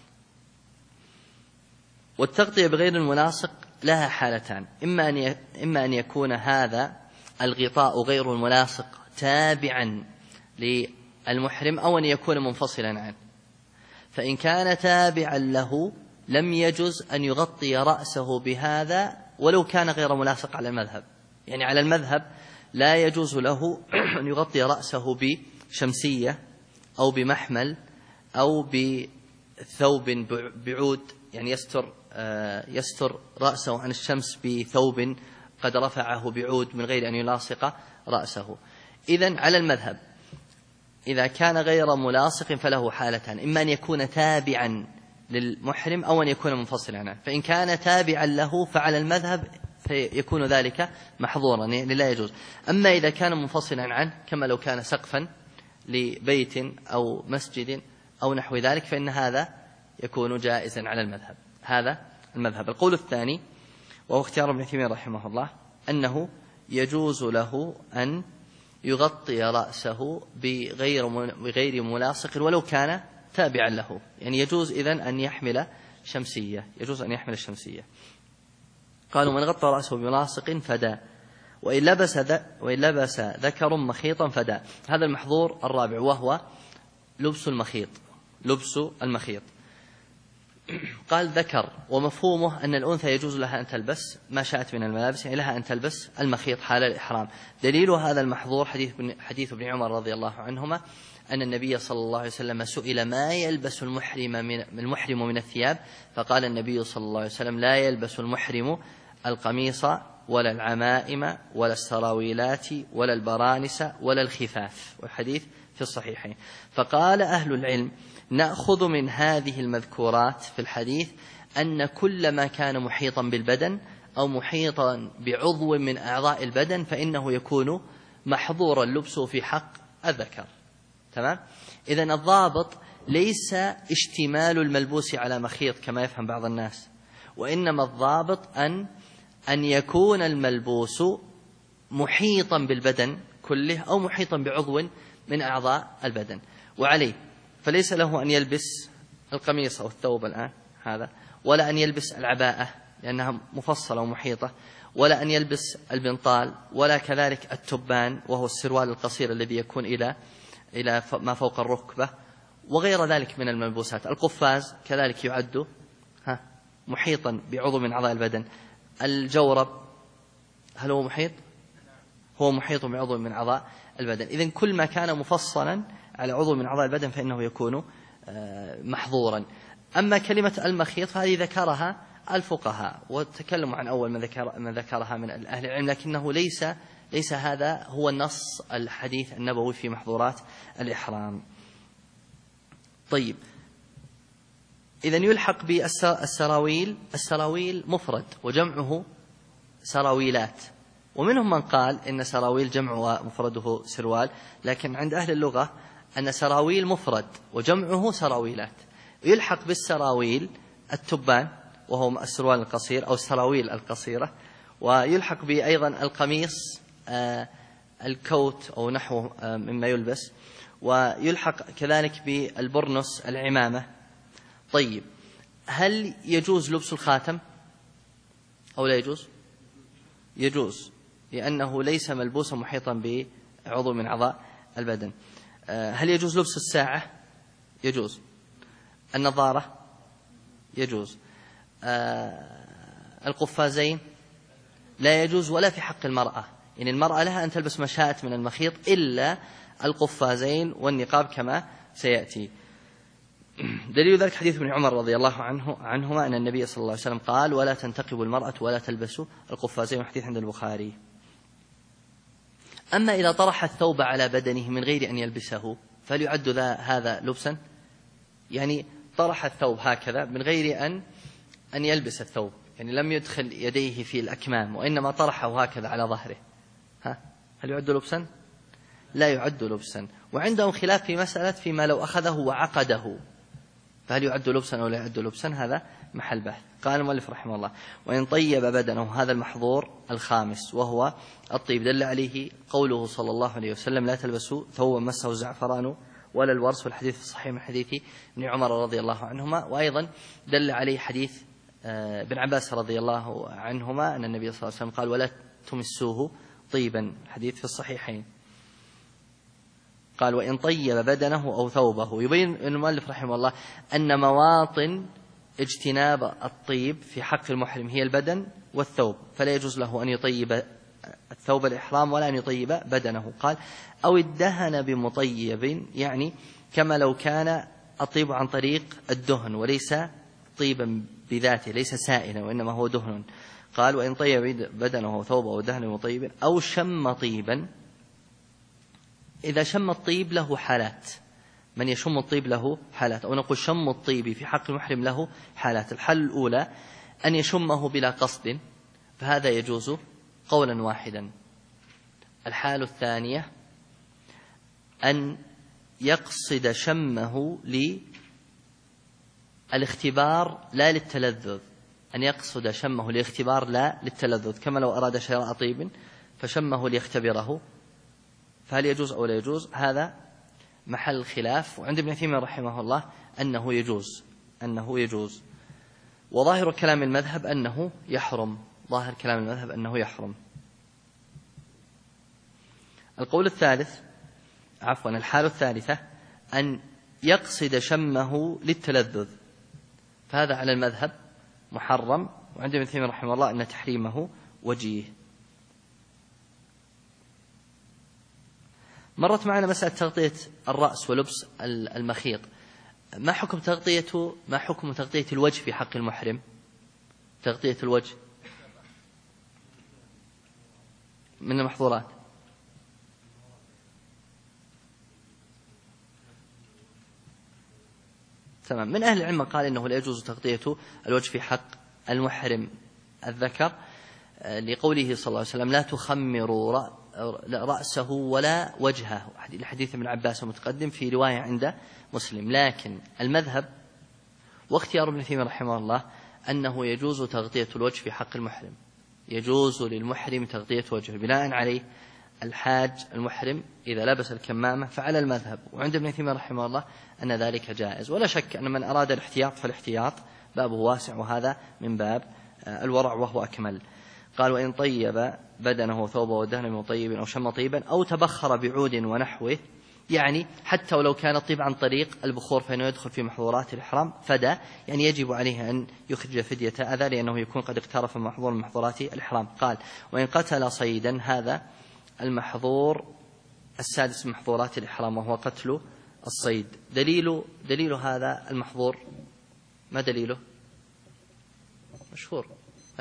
Speaker 2: والتغطية بغير الملاصق لها حالتان: إما أن يكون هذا الغطاء غير الملاصق تابعا للمحرم، أو أن يكون منفصلا عنه. فإن كان تابعا له لم يجز أن يغطي رأسه بهذا ولو كان غير ملاصق على المذهب. يعني على المذهب لا يجوز له أن يغطي رأسه بشمسية أو بمحمل أو بثوب بعود، يعني يستر رأسه عن الشمس بثوب قد رفعه بعود من غير أن يلاصق رأسه. إذن على المذهب إذا كان غير ملاصق فله حالتان: إما أن يكون تابعا للمحرم أو أن يكون منفصلا عنه. فإن كان تابعا له فعلى المذهب فيكون ذلك محظورا، يعني لا يجوز. أما إذا كان منفصلا عنه كما لو كان سقفا لبيت أو مسجد أو نحو ذلك فإن هذا يكون جائزا على المذهب. هذا المذهب. القول الثاني وهو اختيار ابن عثيمين رحمه الله أنه يجوز له أن يغطي رأسه بغير ملاصق ولو كان تابعا له، يعني يجوز إذن أن يحمل شمسية، يجوز أن يحمل الشمسية. قالوا من غطى رأسه بملاصق فدى، وإن لبس ذكر مخيطا فدى. هذا المحظور الرابع، وهو لبس المخيط. قال ذكر، ومفهومه أن الأنثى يجوز لها أن تلبس ما شاءت من الملابس، يعني لها أن تلبس المخيط حال الإحرام. دليل هذا المحظور حديث ابن عمر رضي الله عنهما أن النبي صلى الله عليه وسلم سئل ما يلبس المحرم من الثياب، فقال النبي صلى الله عليه وسلم لا يلبس المحرم القميص ولا العمائم ولا السراويلات ولا البرانس ولا الخفاف، والحديث في الصحيحين. فقال أهل العلم نأخذ من هذه المذكورات في الحديث أن كل ما كان محيطا بالبدن أو محيطا بعضو من أعضاء البدن فإنه يكون محظورا لبسه في حق الذكر. تمام؟ إذن الضابط ليس اشتمال الملبوس على مخيط كما يفهم بعض الناس، وإنما الضابط أن يكون الملبوس محيطا بالبدن كله أو محيطا بعضو من أعضاء البدن. وعليه فليس له أن يلبس القميص أو الثوب الآن هذا، ولا أن يلبس العباءة لأنها مفصلة ومحيطة، ولا أن يلبس البنطال، ولا كذلك التبان وهو السروال القصير الذي يكون إلى ما فوق الركبة، وغير ذلك من الملبوسات. القفاز كذلك يعد محيطا بعضو من أعضاء البدن. الجورب هل هو محيط؟ هو محيط بعضو من أعضاء البدن. إذن كل ما كان مفصلا على عضو من أعضاء البدن فإنه يكون محظورا. أما كلمة المخيط فهذه ذكرها الفقهاء وتكلموا عن أول من ذكرها من أهل العلم، لكنه ليس هذا هو النص الحديث النبوي في محظورات الإحرام. طيب، إذن يلحق بالسراويل. السراويل مفرد وجمعه سراويلات، ومنهم من قال إن سراويل جمع ومفرده سروال، لكن عند أهل اللغة أن سراويل مفرد وجمعه سراويلات. يلحق بالسراويل التبان وهو السروال القصير أو السراويل القصيرة، ويلحق به أيضا القميص الكوت أو نحوه مما يلبس، ويلحق كذلك بالبرنس العمامة. طيب، هل يجوز لبس الخاتم أو لا يجوز؟ يجوز، لأنه ليس ملبوسا محيطا بعضو من أعضاء البدن. هل يجوز لبس الساعة؟ يجوز. النظارة يجوز. القفازين لا يجوز، ولا في حق المرأة، يعني المرأة لها أن تلبس ما شاءت من المخيط إلا القفازين والنقاب كما سيأتي. دليل ذلك حديث ابن عمر رضي الله عنهما أن النبي صلى الله عليه وسلم قال ولا تنتقب المرأة ولا تلبس القفازين، وحديث عند البخاري. أما إذا طرح الثوب على بدنه من غير أن يلبسه فهل يعد هذا لبسا؟ يعني طرح الثوب هكذا من غير أن يلبس الثوب، يعني لم يدخل يديه في الأكمام وإنما طرحه هكذا على ظهره، هل يعد لبسا؟ لا يعد لبسا. وعندهم خلاف في مسألة فيما لو أخذه وعقده فهل يعد لبسا أو لا يعد لبسا، هذا محل بحث. قال المؤلف رحمه الله وإن طيب بدنه، هذا المحظور الخامس وهو الطيب. دل عليه قوله صلى الله عليه وسلم لا تلبسوا ثوبا مسه الزعفران ولا الورس، والحديث الصحيح من حديث ابن عمر رضي الله عنهما. وأيضا دل عليه حديث ابن عباس رضي الله عنهما أن النبي صلى الله عليه وسلم قال ولا تمسوه طيبا، الحديث في الصحيحين. قال وإن طيب بدنه أو ثوبه. يبين المؤلف رحمه الله أن مواطن اجتناب الطيب في حق المحرم هي البدن والثوب، فلا يجوز له أن يطيب الثوب الإحرام ولا أن يطيب بدنه. قال أو ادهن بمطيب، يعني كما لو كان الطيب عن طريق الدهن وليس طيبا بذاته، ليس سائلا وإنما هو دهن. قال وإن طيب بدنه وثوبه ودهن مطيب أو شم طيبا. إذا شم الطيب له حالات، من يشم الطيب له حالات، أو نقول شم الطيب في حق المحرم له حالات. الحالة الأولى أن يشمه بلا قصد، فهذا يجوز قولا واحدا. الحالة الثانية أن يقصد شمه للاختبار لا للتلذذ، أن يقصد شمه للاختبار لا للتلذذ، كما لو أراد شراء طيب فشمه ليختبره، فهل يجوز أو لا يجوز؟ هذا محل خلاف. وعند ابن تيمية رحمه الله أنه يجوز، وظاهر كلام المذهب أنه يحرم، ظاهر كلام المذهب أنه يحرم. القول الثالث الحالة الثالثة أن يقصد شمه للتلذذ، فهذا على المذهب محرم، وعند ابن تيمية رحمه الله أن تحريمه وجيه. مرت معنا مسألة تغطية الرأس ولبس المخيط. ما حكم تغطية الوجه في حق المحرم؟ تغطية الوجه من المحظورات. تمام. من أهل العلم قال إنه لا يجوز تغطية الوجه في حق المحرم الذكر، لقوله صلى الله عليه وسلم: لا تخمروا رأسه ولا وجهه، الحديث ابن عباس المتقدم في رواية عند مسلم. لكن المذهب واختيار ابن تيمية رحمه الله أنه يجوز تغطية الوجه في حق المحرم، يجوز للمحرم تغطية وجهه. بناء عليه الحاج المحرم إذا لبس الكمامة فعلى المذهب وعند ابن تيمية رحمه الله أن ذلك جائز. ولا شك أن من أراد الاحتياط فالاحتياط بابه واسع، وهذا من باب الورع وهو أكمل. قال: وإن طيب بدنه وثوبه ودهن من طيب أو شم طيبا أو تبخر بعود ونحوه، يعني حتى ولو كان الطيب عن طريق البخور فإنه يدخل في محظورات الإحرام فدى، يعني يجب عليه أن يخرج فدية أذى لأنه يكون قد اقترف محظور من محظورات الإحرام. قال: وإن قتل صيدا، هذا المحظور السادس من محظورات الإحرام وهو قتل الصيد. دليل هذا المحظور، ما دليله؟ مشهور.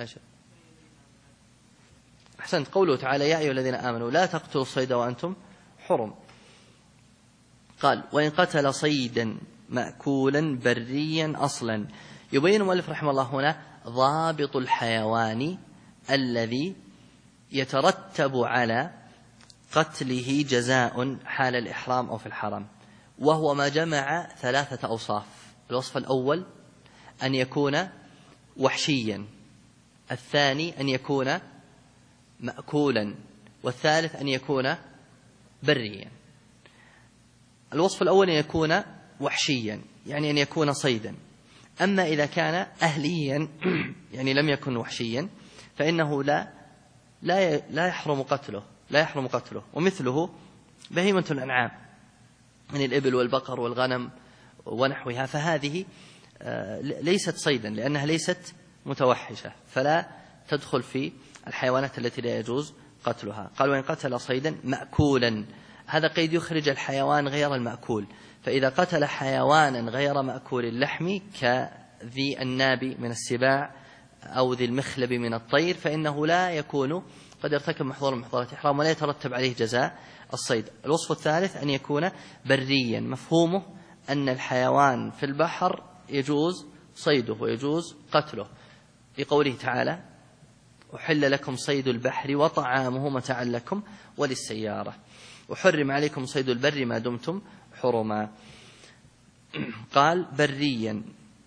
Speaker 2: أحسنت. قوله تعالى: يا أيها الذين آمنوا لا تقتلوا الصيد وأنتم حرم. قال: وإن قتل صيدا مأكولا بريا أصلا. يبين المؤلف رحمه الله هنا ضابط الحيوان الذي يترتب على قتله جزاء حال الإحرام أو في الحرم، وهو ما جمع 3 أوصاف. الوصف الأول أن يكون وحشيا، الثاني أن يكون مأكولا، والثالث أن يكون بريا. الوصف الأول أن يكون وحشيا، يعني أن يكون صيدا. أما إذا كان أهليا يعني لم يكن وحشيا فإنه لا يحرم قتله. ومثله بهيمة الأنعام من الإبل والبقر والغنم ونحوها، فهذه ليست صيدا لأنها ليست متوحشة، فلا تدخل في الحيوانات التي لا يجوز قتلها. قال: وإن قتل صيدا مأكولا، هذا قيد يخرج الحيوان غير المأكول. فإذا قتل حيوانا غير مأكول اللحم كذي الناب من السباع أو ذي المخلب من الطير فإنه لا يكون قد ارتكب محظور من محظورات الإحرام ولا يترتب عليه جزاء الصيد. الوصف الثالث أن يكون بريا، مفهومه أن الحيوان في البحر يجوز صيده ويجوز قتله، لقوله تعالى: أحل لكم صيد البحر وطعامه متاعا لكم وللسيارة، وحرم عليكم صيد البر ما دمتم حرما. قال: بريا،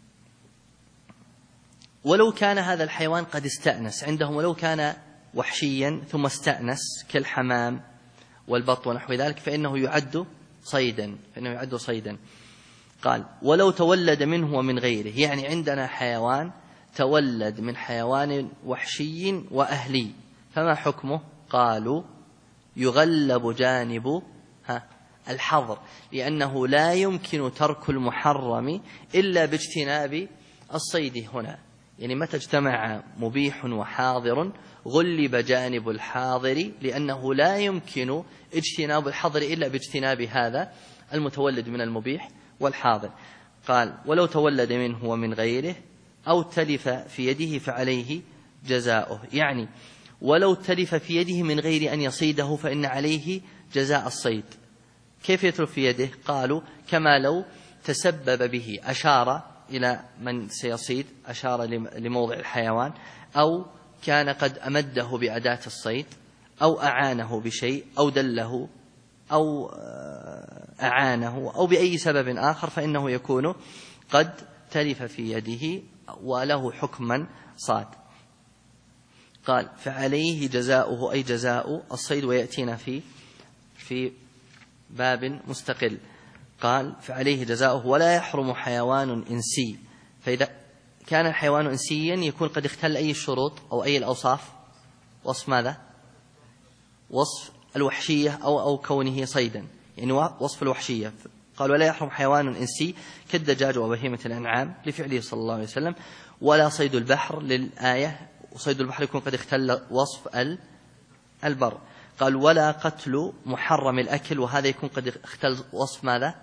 Speaker 2: ولو كان هذا الحيوان قد استأنس عندهم، ولو كان وحشيا ثم استأنس كالحمام والبط ونحو ذلك فإنه يعد صيدا. قال: ولو تولد منه ومن غيره، يعني عندنا حيوان تولد من حيوان وحشي وأهلي، فما حكمه؟ قالوا: يغلب جانب الحظر، لأنه لا يمكن ترك المحرم إلا باجتناب الصيد هنا. يعني متى اجتمع مبيح وحاضر غلب جانب الحاضر، لأنه لا يمكن اجتناب الحظر إلا باجتناب هذا المتولد من المبيح والحاضر. قال: ولو تولد منه ومن غيره أو تلف في يده فعليه جزاؤه، يعني ولو تلف في يده من غير أن يصيده فإن عليه جزاء الصيد. كيف يتلف في يده؟ قالوا: كما لو تسبب به، أشار إلى من سيصيد، أشار لموضع الحيوان، أو كان قد أمده بأداة الصيد، أو أعانه بشيء، أو دله، أو أعانه، أو بأي سبب آخر، فإنه يكون قد تلف في يده وله حكما صاد. قال: فعليه جزاؤه أي جزاء الصيد، ويأتينا في باب مستقل. قال: فعليه جزاؤه ولا يحرم حيوان إنسي. فإذا كان الحيوان إنسيا يكون قد اختل أي الشروط أو أي الأوصاف؟ وصف ماذا؟ وصف الوحشية أو كونه صيدا، يعني وصف الوحشية. قال ولا يحرم حيوان إنسي كالدجاج وبهيمة الأنعام لفعله صلى الله عليه وسلم، ولا صيد البحر للآية، وصيد البحر يكون قد اختل وصف البر. قال ولا قتل محرم الأكل، وهذا يكون قد اختل وصف ماذا؟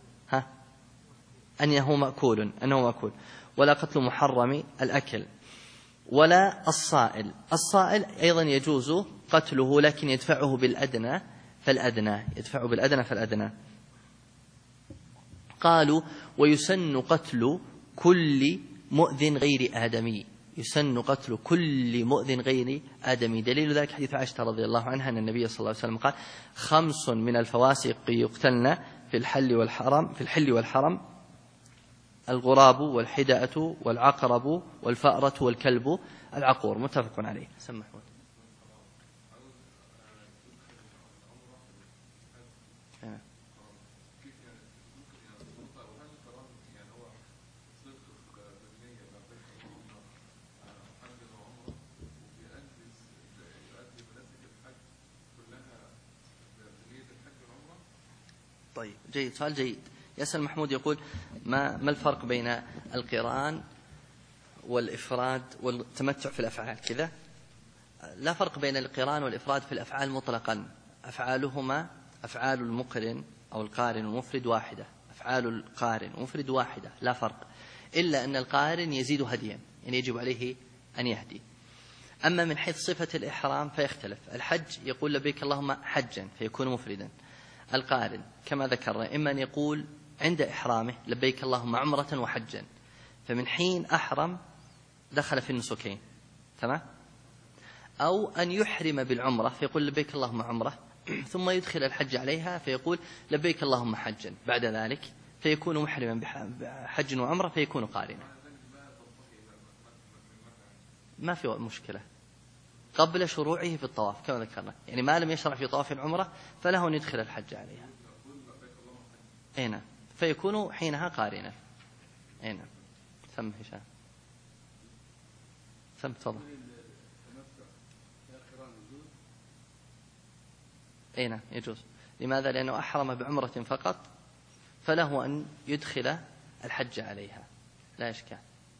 Speaker 2: أنه مأكول. ولا قتل محرم الأكل. ولا الصائل أيضا يجوز قتله، لكن يدفعه بالأدنى فالأدنى. قالوا ويسن قتل كل مؤذن غير آدمي. دليل ذلك حديث عائشة رضي الله عنها أن النبي صلى الله عليه وسلم قال 5 من الفواسق يقتلن في الحل والحرم: الغراب والحدأة والعقرب والفأرة والكلب العقور. متفق عليه. سمحوا. طيب جيد، سؤال جيد. يسأل محمود يقول ما الفرق بين القران والإفراد والتمتع في الأفعال كذا؟ لا فرق بين القران والإفراد في الأفعال مطلقا، أفعالهما أفعال المقرن أو القارن والمفرد واحدة، أفعال القارن والمفرد واحدة لا فرق، إلا أن القارن يزيد هديا، يعني يجب عليه أن يهدي. أما من حيث صفة الإحرام فيختلف. الحج يقول لبيك اللهم حجا فيكون مفردا. القارن كما ذكرنا إما أن يقول عند إحرامه لبيك اللهم عمرة وحجا، فمن حين أحرم دخل في النسكين، تمام؟ أو أن يحرم بالعمرة فيقول لبيك اللهم عمرة، ثم يدخل الحج عليها فيقول لبيك اللهم حجا، بعد ذلك فيكون محرما بحج وعمرة فيكون قارنا. ما في مشكلة قبل شروعه في الطواف كما ذكرنا، يعني ما لم يشرع في طواف العمرة فله أن يدخل الحج عليها. أين فيكون حينها قارنا. أين سم هشام سم تفضل. أين يجوز. لماذا؟ لأنه أحرم بعمرة فقط فله أن يدخل الحج عليها لا إشكال.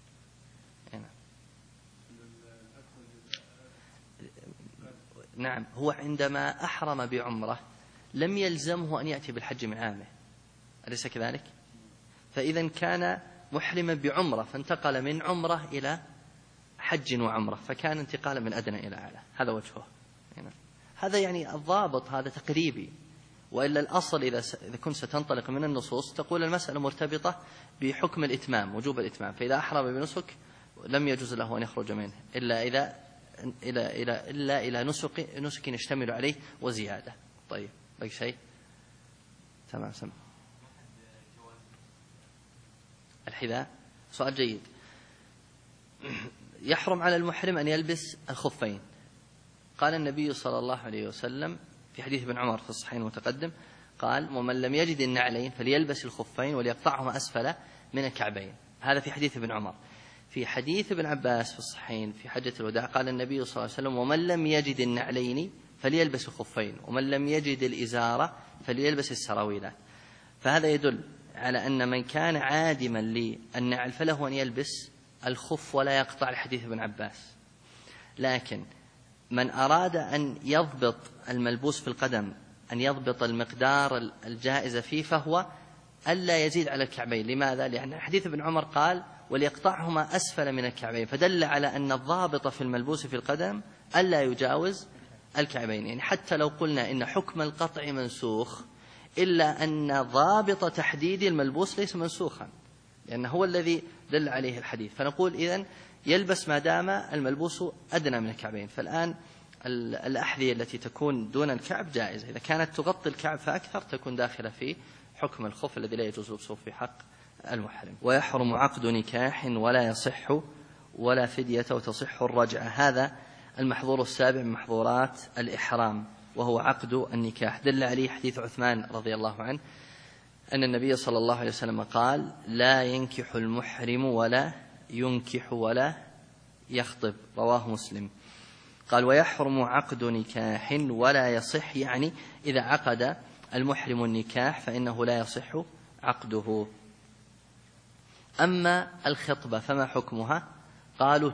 Speaker 2: نعم، هو عندما أحرم بعمرة لم يلزمه أن يأتي بالحج من عامه، أليس كذلك؟ فإذا كان محرما بعمرة فانتقل من عمرة إلى حج وعمرة، فكان انتقالا من أدنى إلى أعلى، هذا وجهه. هذا يعني الضابط هذا تقريبي، وإلا الأصل إذا كنت ستنطلق من النصوص تقول المسألة مرتبطة بحكم الإتمام، وجوب الإتمام، فإذا أحرم بنسك لم يجوز له أن يخرج منه إلا إلى نسك يشتمل عليه وزيادة. طيب بقي شيء؟ تمام. سمع الحذاء سؤال جيد. يحرم على المحرم أن يلبس الخفين. قال النبي صلى الله عليه وسلم في حديث ابن عمر في الصحيحين المتقدم قال ومن لم يجد النعلين فليلبس الخفين وليقطعهما أسفل من الكعبين. هذا في حديث ابن عمر. في حديث ابن عباس في الصحيحين في حجة الوداع قال النبي صلى الله عليه وسلم ومن لم يجد النعلين فليلبس الخفين ومن لم يجد الإزار فليلبس السراويلات. فهذا يدل على أن من كان عادما للنعل فله أن يلبس الخف ولا يقطع الحديث ابن عباس. لكن من أراد أن يضبط الملبوس في القدم، أن يضبط المقدار الجائز فيه، فهو ألا يزيد على الكعبين. لماذا؟ لأن حديث ابن عمر قال وليقطعهما أسفل من الكعبين، فدل على أن الضابط في الملبوس في القدم ألا يجاوز الكعبين. يعني حتى لو قلنا إن حكم القطع منسوخ إلا أن ضابط تحديد الملبوس ليس منسوخا، لأنه هو الذي دل عليه الحديث. فنقول إذن يلبس ما دام الملبوس أدنى من الكعبين. فالآن الأحذية التي تكون دون الكعب جائزة، إذا كانت تغطي الكعب فأكثر تكون داخلة في حكم الخف الذي لا يجوز لبسه في حق المحرم. ويحرم عقد نكاح ولا يصح ولا فدية وتصح الرجعة. هذا المحظور السابع من محظورات الإحرام وهو عقد النكاح. دل عليه حديث عثمان رضي الله عنه أن النبي صلى الله عليه وسلم قال لا ينكح المحرم ولا ينكح ولا يخطب، رواه مسلم. قال ويحرم عقد نكاح ولا يصح، يعني إذا عقد المحرم النكاح فإنه لا يصح عقده. أما الخطبة فما حكمها؟ قالوا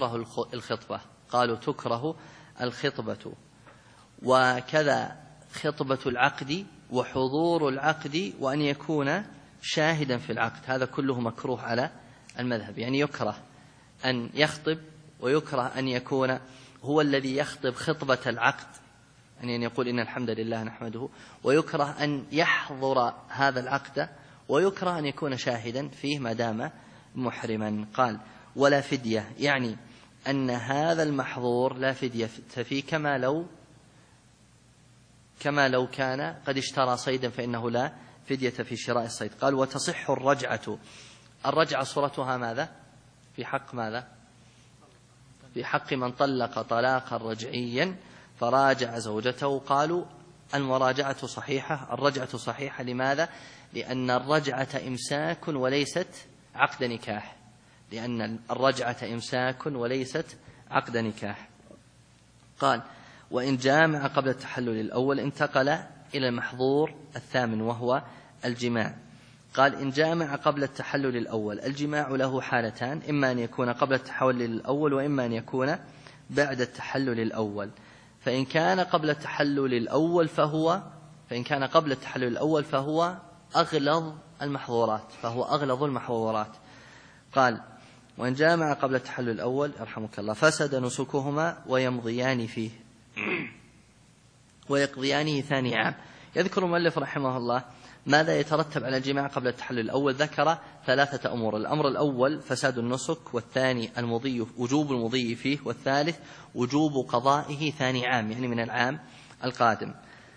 Speaker 2: تكره الخطبة، وكذا خطبة العقد وحضور العقد وأن يكون شاهدا في العقد، هذا كله مكروه على المذهب. يعني يكره أن يخطب، ويكره أن يكون هو الذي يخطب خطبة العقد، يعني أن يقول إن الحمد لله نحمده، ويكره أن يحضر هذا العقد، ويكره أن يكون شاهدا فيه ما دام محرما. قال ولا فدية، يعني أن هذا المحظور لا فدية فيه، كما لو كان قد اشترى صيدا فإنه لا فدية في شراء الصيد. قال وتصح الرجعة صورتها ماذا؟ في حق ماذا؟ في حق من طلق طلاقا رجعيا فراجع زوجته. قالوا المراجعة صحيحة، الرجعة صحيحة. لماذا؟ لأن الرجعة إمساك وليست عقد نكاح، لأن الرجعة إمساك وليست عقد نكاح. قال وإن جامع قبل التحلل الأول انتقل إلى المحظور الثامن وهو الجماع. قال إن جامع قبل التحلل الأول، الجماع له حالتان، إما أن يكون قبل التحلل الأول وإما أن يكون بعد التحلل الأول. فإن كان قبل التحلل الأول فهو أغلظ المحظورات. قال وإن جامع قبل التحلل الأول يرحمك الله فسد نسكهما ويقضيانه ثاني عام. يذكر المؤلف رحمه الله ماذا يترتب على الجماع قبل التحلل الأول. ذكر 3 أمور: الأمر الأول فساد النسك، والثاني وجوب المضي فيه، والثالث وجوب قضائه ثاني عام، يعني من العام القادم.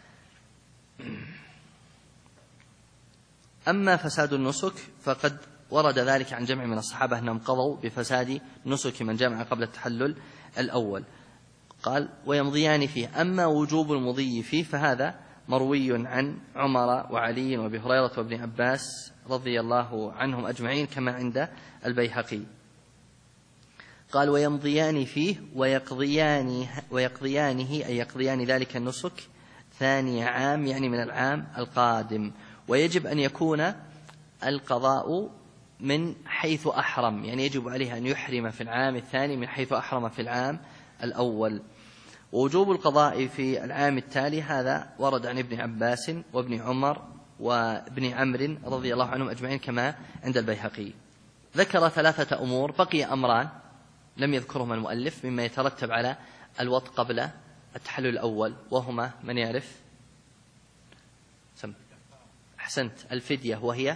Speaker 2: أما فساد النسك فقد ورد ذلك عن جمع من الصحابة أنهم قضوا بفساد نسك من جمع قبل التحلل الأول. قال ويمضيان فيه. أما وجوب المضي فيه فهذا مروي عن عمر وعلي وابي هريرة وابن عباس رضي الله عنهم أجمعين كما عند البيهقي. قال ويمضيان فيه ويقضيانه أي يقضيان ذلك النسك ثاني عام، يعني من العام القادم. ويجب أن يكون القضاء من حيث أحرم، يعني يجب عليه أن يحرم في العام الثاني من حيث أحرم في العام الأول. ووجوب القضاء في العام التالي هذا ورد عن ابن عباس وابن عمر وابن عمرو رضي الله عنهم أجمعين كما عند البيهقي. ذكر 3 أمور، بقي أمران لم يذكرهما المؤلف مما يترتب على الوطء قبل التحلل الأول، وهما من يعرف؟ أحسنت، الفدية وهي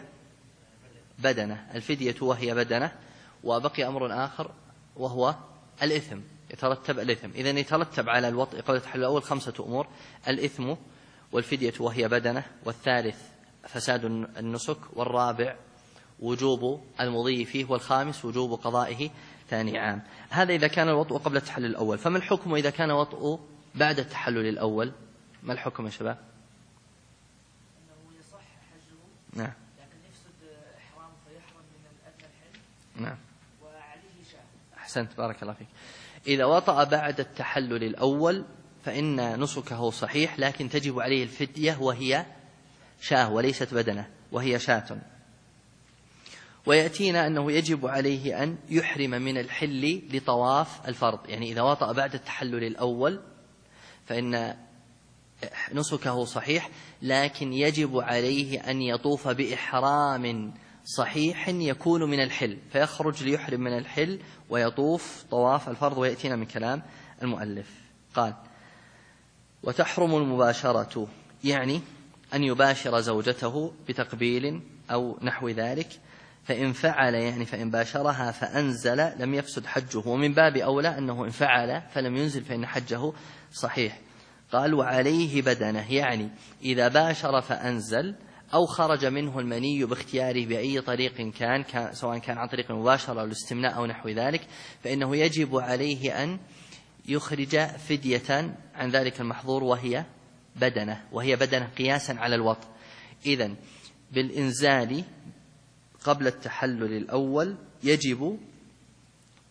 Speaker 2: بدنة، وبقي أمر آخر وهو الإثم، يترتب الإثم. إذن يترتب على الوطء قبل التحلل الأول 5 أمور: الإثم، والفدية وهي بدنة، والثالث فساد النسك، والرابع وجوب المضي فيه، والخامس وجوب قضائه ثاني عام. هذا إذا كان الوطء قبل التحلل الأول. فما الحكم إذا كان وطء بعد التحلل الأول؟ ما الحكم يا شباب؟
Speaker 3: أنه يصح حجه،
Speaker 2: نعم،
Speaker 3: لكن يفسد إحرام فيحرم من الأدنى الحل.
Speaker 2: نعم،
Speaker 3: وعليه شاه.
Speaker 2: أحسنت، بارك الله فيك. إذا وطأ بعد التحلل الأول فإن نسكه صحيح، لكن تجب عليه الفدية وهي شاه وليست بدنة، وهي شاة. ويأتينا أنه يجب عليه أن يحرم من الحل لطواف الفرض، يعني إذا وطأ بعد التحلل الأول فإن نسكه صحيح، لكن يجب عليه أن يطوف بإحرام صحيح يكون من الحل، فيخرج ليحرم من الحل ويطوف طواف الفرض. ويأتينا من كلام المؤلف. قال وتحرم المباشرة، يعني أن يباشر زوجته بتقبيل أو نحو ذلك. فإن فعل، يعني فإن باشرها فأنزل لم يفسد حجه، ومن باب أولى أنه إن فعل فلم ينزل فإن حجه صحيح. قال وعليه بدنه، يعني إذا باشر فأنزل أو خرج منه المني باختياره بأي طريق كان سواء كان عن طريق المباشرة أو الاستمناء أو نحو ذلك، فإنه يجب عليه أن يخرج فدية عن ذلك المحظور وهي بدنة قياسا على الوطء. إذن بالإنزال قبل التحلل الأول يجب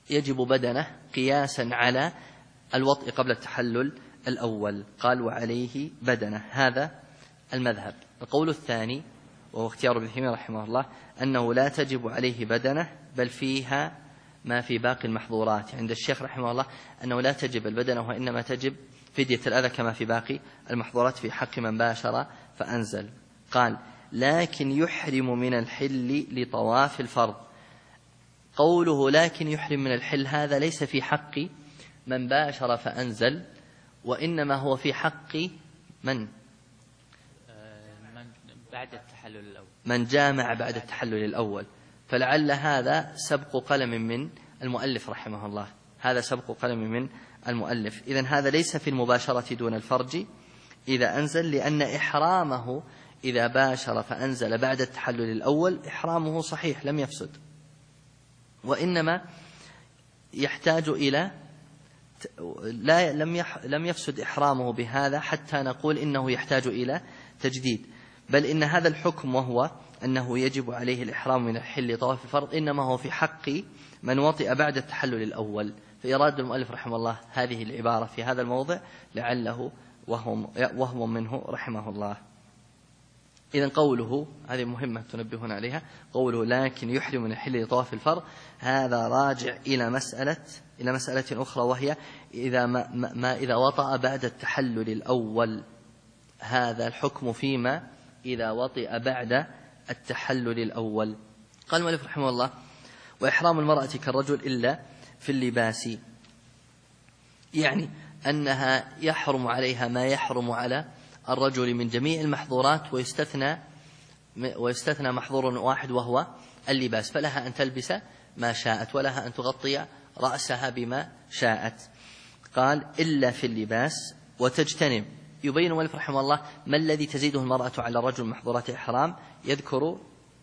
Speaker 2: يجب بدنه قياسا على الوطء قبل التحلل الأول. قال وعليه بدنه. هذا المذهب. القول الثاني وهو اختيار ابن تيمية رحمه الله أنه لا تجب عليه بدنه بل فيها ما في باقي المحظورات. عند الشيخ رحمه الله أنه لا تجب البدنة وإنما تجب فدية الأذى كما في باقي المحظورات في حق من باشر فأنزل. قال لكن يحرم من الحل لطواف الفرض. قوله لكن يحرم من الحل هذا ليس في حق من باشر فأنزل، وإنما هو في حق من
Speaker 1: بعد التحلل الأول،
Speaker 2: من جامع بعد التحلل الأول. فلعل هذا سبق قلم من المؤلف رحمه الله، هذا سبق قلم من المؤلف. إذن هذا ليس في المباشرة دون الفرج إذا أنزل، لأن إحرامه إذا باشر فأنزل بعد التحلل الأول إحرامه صحيح لم يفسد، وإنما يحتاج إلى لم يفسد إحرامه بهذا حتى نقول إنه يحتاج إلى تجديد، بل إن هذا الحكم وهو أنه يجب عليه الإحرام من الحل طواف الفرض إنما هو في حق من وطئ بعد التحلل الأول. فإراد المؤلف رحمه الله هذه العبارة في هذا الموضع لعله وهم منه رحمه الله. إذن قوله هذه مهمة تنبهون عليها، قوله لكن يحرم من الحل طواف الفرض هذا راجع إلى مسألة أخرى، وهي إذا وطأ بعد التحلل الأول. هذا الحكم فيما إذا وطئ بعد التحلل الأول. قال المؤلف رحمه الله وإحرام المرأة كالرجل إلا في اللباس، يعني أنها يحرم عليها ما يحرم على الرجل من جميع المحظورات، ويستثنى محظور واحد وهو اللباس، فلها أن تلبس ما شاءت ولها أن تغطي رأسها بما شاءت. قال إلا في اللباس وتجتنب. يبين المؤلف رحمه الله ما الذي تزيده المرأة على الرجل محظورات الإحرام، يذكر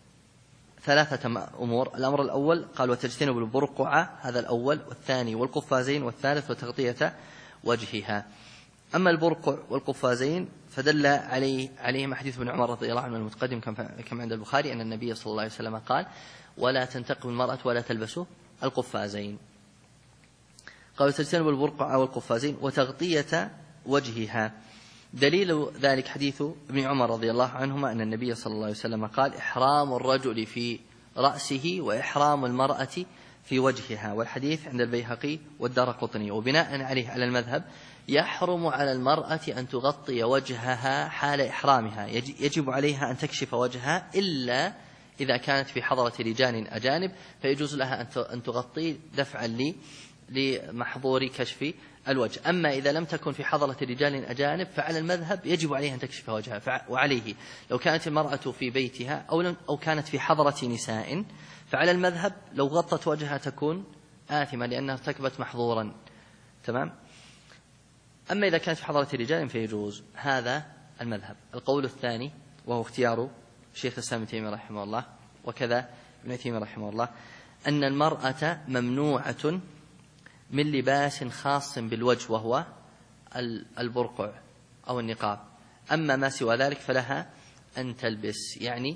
Speaker 2: 3 أمور. الأمر الأول قال وتجتنب البرقع، هذا الأول، والثاني والقفازين، والثالث وتغطية وجهها. أما البرقع والقفازين فدل عليهم حديث ابن عمر رضي الله عنه المتقدم كما عند البخاري أن النبي صلى الله عليه وسلم قال ولا تنتقب المرأة ولا تلبس القفازين. قال تجتنب البرقع والقفازين وتغطية وجهها. دليل ذلك حديث ابن عمر رضي الله عنهما أن النبي صلى الله عليه وسلم قال إحرام الرجل في رأسه وإحرام المرأة في وجهها، والحديث عند البيهقي والدارقطني. وبناء عليه على المذهب يحرم على المرأة أن تغطي وجهها حال إحرامها، يجب عليها أن تكشف وجهها إلا إذا كانت في حضرة رجال أجانب، فيجوز لها أن تغطي دفعا لمحظور كشف الوجه. أما إذا لم تكن في حضرة رجال أجانب فعلى المذهب يجب عليها أن تكشف وجهها. وعليه لو كانت المرأة في بيتها أو كانت في حضرة نساء فعلى المذهب لو غطت وجهها تكون آثمة لأنها ارتكبت محظورا. تمام. أما إذا كانت في حضرة رجال فيجوز. هذا المذهب. القول الثاني وهو اختيار شيخ الإسلام ابن تيمية رحمه الله وكذا ابن تيمية رحمه الله أن المرأة ممنوعة من لباس خاص بالوجه وهو البرقع أو النقاب. أما ما سوى ذلك فلها أن تلبس، يعني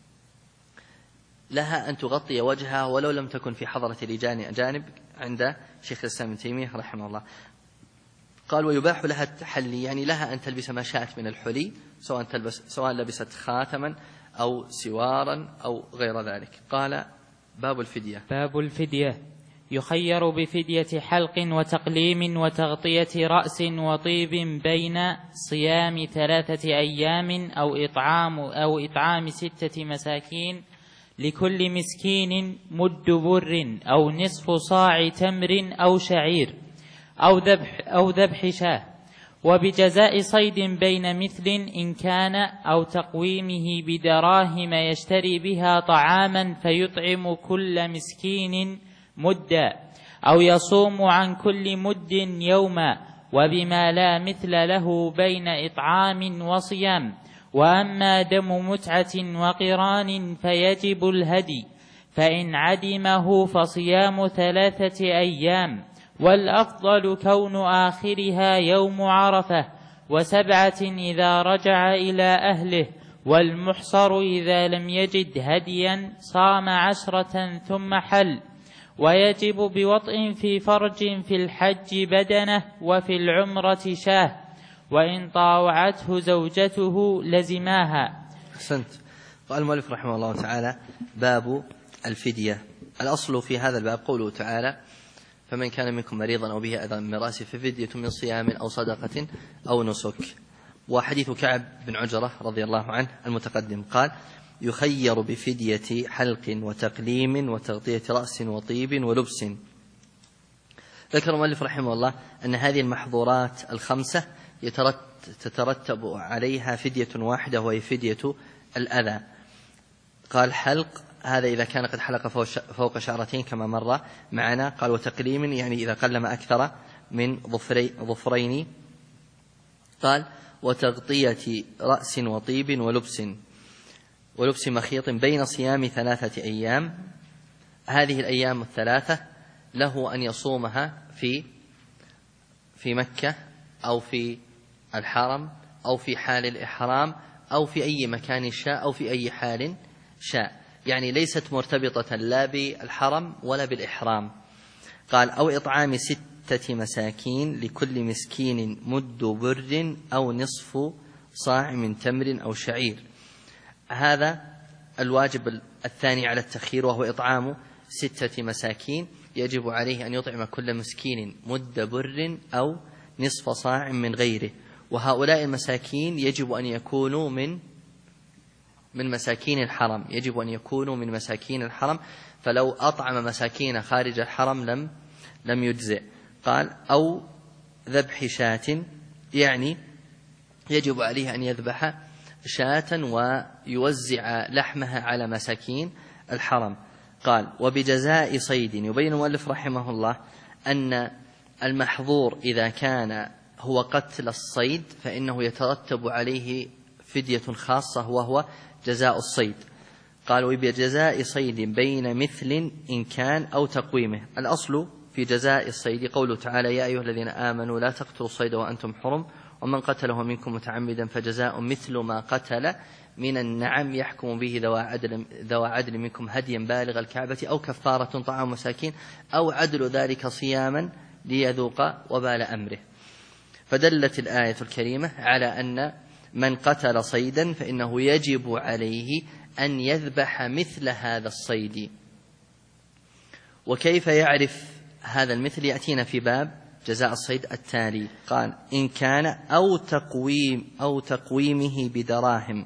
Speaker 2: لها أن تغطي وجهها ولو لم تكن في حضرة رجال أجانب عند شيخ الإسلام ابن تيمية رحمه الله. قال ويباح لها التحلي، يعني لها أن تلبس ما شاءت من الحلي سواء لبست خاتما أو سوارا أو غير ذلك. قال باب الفدية.
Speaker 1: يخير بفدية حلق وتقليم وتغطية رأس وطيب بين صيام 3 أيام أو إطعام 6 مساكين لكل مسكين مد بر أو نصف صاع تمر أو شعير أو ذبح شاه، وبجزاء صيد بين مثل إن كان، أو تقويمه بدراهم يشتري بها طعاما فيطعم كل مسكين مدا، أو يصوم عن كل مد يوما، وبما لا مثل له بين إطعام وصيام. وأما دم متعة وقران فيجب الهدي، فإن عدمه فصيام 3 أيام، والأفضل كون آخرها يوم عرفة، و7 إذا رجع إلى أهله، والمحصر إذا لم يجد هديا صام 10 ثم حل، ويجب بوطء في فرج في الحج بدنه وفي العمرة شاه، وإن طاوعته زوجته لزماها.
Speaker 2: أحسنت. قال المؤلف رحمه الله تعالى: باب الفدية. الأصل في هذا الباب قوله تعالى: فمن كان منكم مريضا أو به أذى من رأسه ففدية من صيام أو صدقة أو نسك. وحديث كعب بن عجرة رضي الله عنه المتقدم قال: يخير بفدية حلق وتقليم وتغطية رأس وطيب ولبس. ذكر المؤلف رحمه الله أن هذه المحظورات الخمسة تترتب عليها فدية واحدة، وهي فدية الأذى. قال: حلق، هذا إذا كان قد حلق فوق شعرتين كما مر معنا. قال: وتقليم، يعني إذا قلم أكثر من ظفرين. قال: وتغطية رأس وطيب ولبس مخيط بين صيام 3 أيام. هذه الأيام الثلاثة له أن يصومها في مكة أو في الحرم أو في حال الإحرام أو في أي مكان شاء أو في أي حال شاء، يعني ليست مرتبطة لا بالحرم ولا بالإحرام. قال: أو إطعام 6 مساكين لكل مسكين مد بر أو نصف صاع من تمر أو شعير. هذا الواجب الثاني على التخيير، وهو إطعام 6 مساكين، يجب عليه أن يطعم كل مسكين مد بر أو نصف صاع من غيره. وهؤلاء المساكين يجب أن يكونوا من مساكين الحرم، يجب أن يكونوا من مساكين الحرم، فلو أطعم مساكين خارج الحرم لم يجزئ. قال: أو ذبح شاة، يعني يجب عليه أن يذبح شاة ويوزع لحمها على مساكين الحرم. قال: وبجزاء صيد. يبين المؤلف رحمه الله أن المحظور إذا كان هو قتل الصيد فإنه يترتب عليه فدية خاصة، وهو جزاء الصيد. قال: وبجزاء صيد بين مثل إن كان أو تقويمه. الأصل في جزاء الصيد قوله تعالى: يا أيها الذين آمنوا لا تقتلوا الصيد وأنتم حرم ومن قتله منكم متعمدا فجزاء مثل ما قتل من النعم يحكم به ذوى عدل منكم هديا بالغ الكعبة أو كفارة طعام مساكين أو عدل ذلك صياما ليذوق وبال أمره. فدلت الآية الكريمة على أن من قتل صيدا فإنه يجب عليه أن يذبح مثل هذا الصيد. وكيف يعرف هذا المثل يأتينا في باب جزاء الصيد التالي. قال: إن كان أو تقويمه بدراهم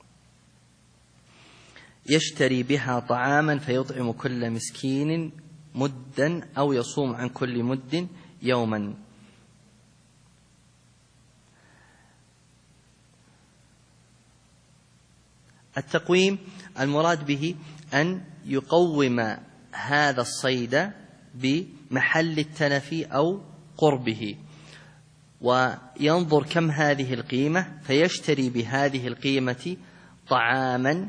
Speaker 2: يشتري بها طعاما فيطعم كل مسكين مدا أو يصوم عن كل مد يوما. التقويم المراد به أن يقوم هذا الصيد بمحل التلف أو قربه، وينظر كم هذه القيمة فيشتري بهذه القيمة طعاما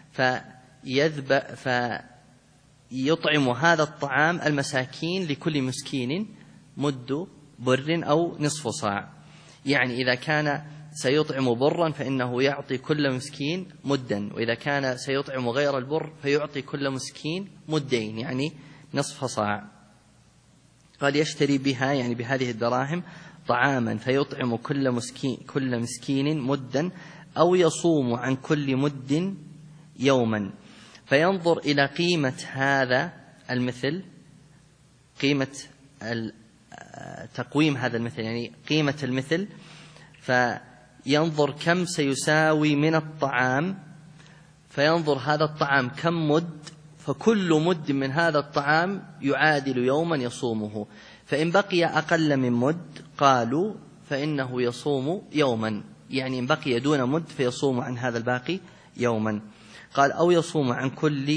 Speaker 2: فيطعم هذا الطعام المساكين لكل مسكين مد بر أو نصف صاع. يعني إذا كان سيطعم برا فإنه يعطي كل مسكين مدا، وإذا كان سيطعم غير البر فيعطي كل مسكين مدين، يعني نصف صاع. قال: يشتري بها، يعني بهذه الدراهم، طعاما فيطعم كل مسكين مدا أو يصوم عن كل مد يوما. فينظر إلى قيمة هذا المثل، قيمة تقويم هذا المثل، يعني قيمة المثل، فينظر كم سيساوي من الطعام، فينظر هذا الطعام كم مد، فكل مد من هذا الطعام يعادل يوما يصومه. فإن بقي أقل من مد قالوا فإنه يصوم يوما، يعني إن بقي دون مد فيصوم عن هذا الباقي يوما. قال: أو يصوم عن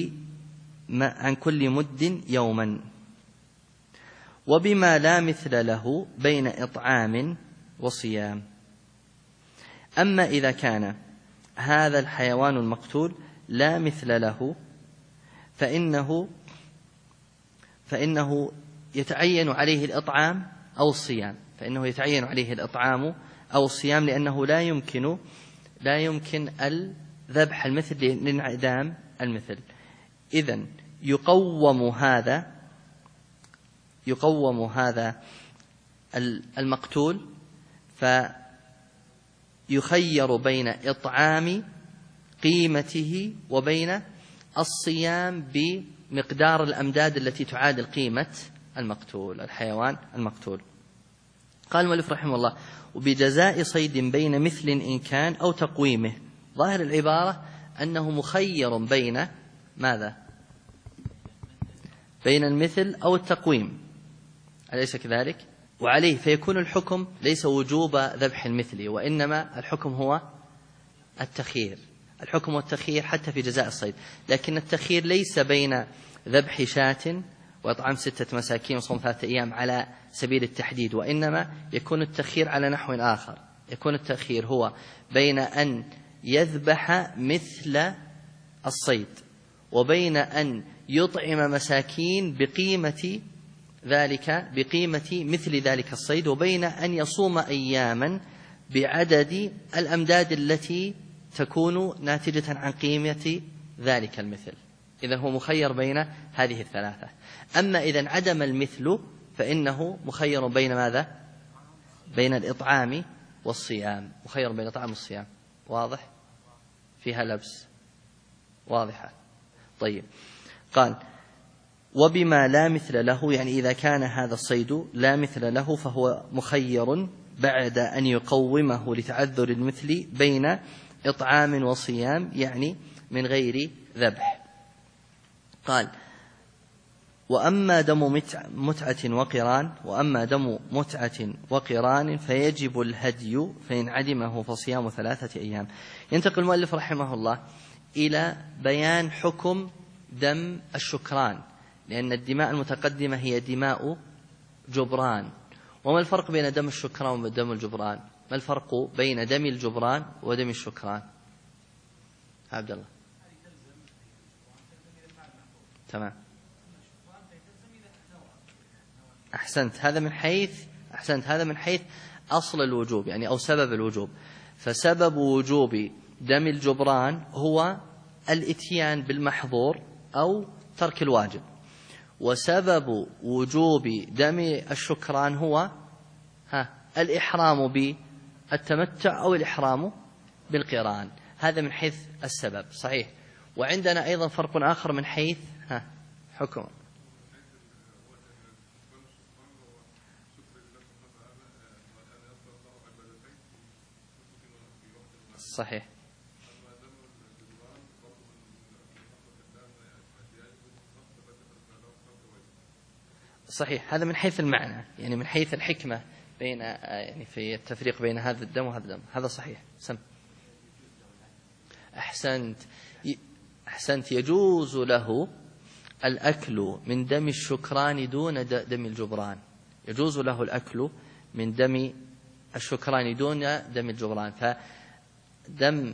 Speaker 2: كل مد يوما. وبما لا مثل له بين إطعام وصيام. أما إذا كان هذا الحيوان المقتول لا مثل له فإنه يتعين عليه الإطعام أو الصيام، لأنه لا يمكن الذبح المثل لانعدام المثل. إذن يقوم هذا يقوم هذا المقتول فيخير بين إطعام قيمته وبين الصيام بمقدار الأمداد التي تعادل قيمة المقتول، الحيوان المقتول. قال المؤلف رحمه الله: وبجزاء صيد بين مثل إن كان أو تقويمه. ظاهر العبارة أنه مخير بين ماذا؟ بين المثل أو التقويم، أليس كذلك؟ وعليه فيكون الحكم ليس وجوب ذبح المثل، وإنما الحكم هو التخيير. الحكم والتخيير حتى في جزاء الصيد، لكن التخيير ليس بين ذبح شاة وإطعام 6 مساكين وصوم 3 أيام على سبيل التحديد، وإنما يكون التخيير على نحو آخر. يكون التخيير هو بين أن يذبح مثل الصيد وبين أن يطعم مساكين بقيمة مثل ذلك الصيد، وبين أن يصوم أياما بعدد الأمداد التي تكون ناتجة عن قيمة ذلك المثل. إذن هو مخير بين هذه الثلاثة. أما إذن عدم المثل فإنه مخير بين ماذا؟ بين الإطعام والصيام، مخير بين الإطعام والصيام. واضح؟ فيها لبس واضحة. طيب، قال: وبما لا مثل له، يعني إذا كان هذا الصيد لا مثل له فهو مخير بعد أن يقومه لتعذر المثل بين إطعام وصيام، يعني من غير ذبح. قال: وأما دم متعة وقران فيجب الهدي فإن عدمه فصيام 3 أيام. ينتقل المؤلف رحمه الله إلى بيان حكم دم الشكران، لأن الدماء المتقدمة هي دماء جبران. وما الفرق بين دم الشكران ودم الجبران؟ ما الفرق بين دم الجبران ودم الشكران؟ عبد الله. تمام، أحسنت. هذا من حيث أصل الوجوب، يعني أو سبب الوجوب. فسبب وجوب دم الجبران هو الإتيان بالمحظور أو ترك الواجب، وسبب وجوب دم الشكران هو الإحرام بالتمتع أو الإحرام بالقران. هذا من حيث السبب، صحيح. وعندنا أيضا فرق آخر من حيث حكم. صحيح، صحيح. هذا من حيث المعنى، يعني من حيث الحكمة بين يعني في التفريق بين هذا الدم وهذا الدم. هذا صحيح. سم. أحسنت. يجوز له الأكل من دم الشكران دون دم الجبران. يجوز له الأكل من دم الشكران دون دم الجبران. فدم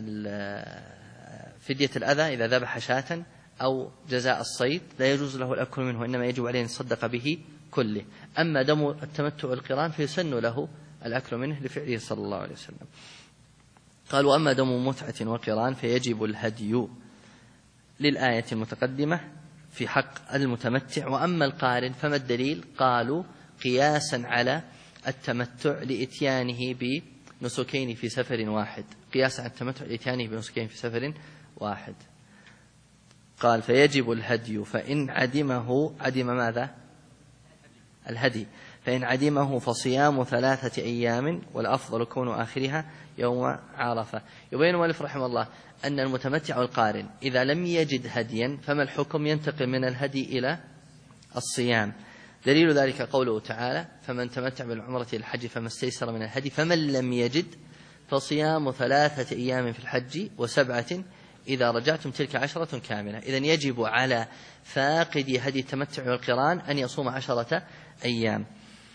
Speaker 2: فدية الأذى إذا ذبح شاة أو جزاء الصيد لا يجوز له الأكل منه، إنما يجب عليه أن يصدق به كله. أما دم التمتع والقران فيسن له الأكل منه لفعله صلى الله عليه وسلم. قال: وأما دم متعة وقران فيجب الهدي للآية المتقدمة في حق المتمتع. وأما القارن فما الدليل؟ قالوا قياسا على التمتع لإتيانه بنسكين في سفر واحد، قياسا على التمتع لإتيانه بنسكين في سفر واحد. قال: فيجب الهدي فإن عدم ماذا؟ الهدي. فإن عدمه فصيام 3 أيام، والأفضل كون آخرها يوم عرفة. يبين المؤلف رحمه الله أن المتمتع والقارن إذا لم يجد هديا فما الحكم؟ ينتقل من الهدي إلى الصيام. دليل ذلك قوله تعالى: فمن تمتع بالعمرة إلى الحج فما استيسر من الهدي، فمن لم يجد فصيام 3 أيام في الحج و7 إذا رجعتم تلك 10 كاملة. إذن يجب على فاقد هدي التمتع والقران أن يصوم 10 أيام.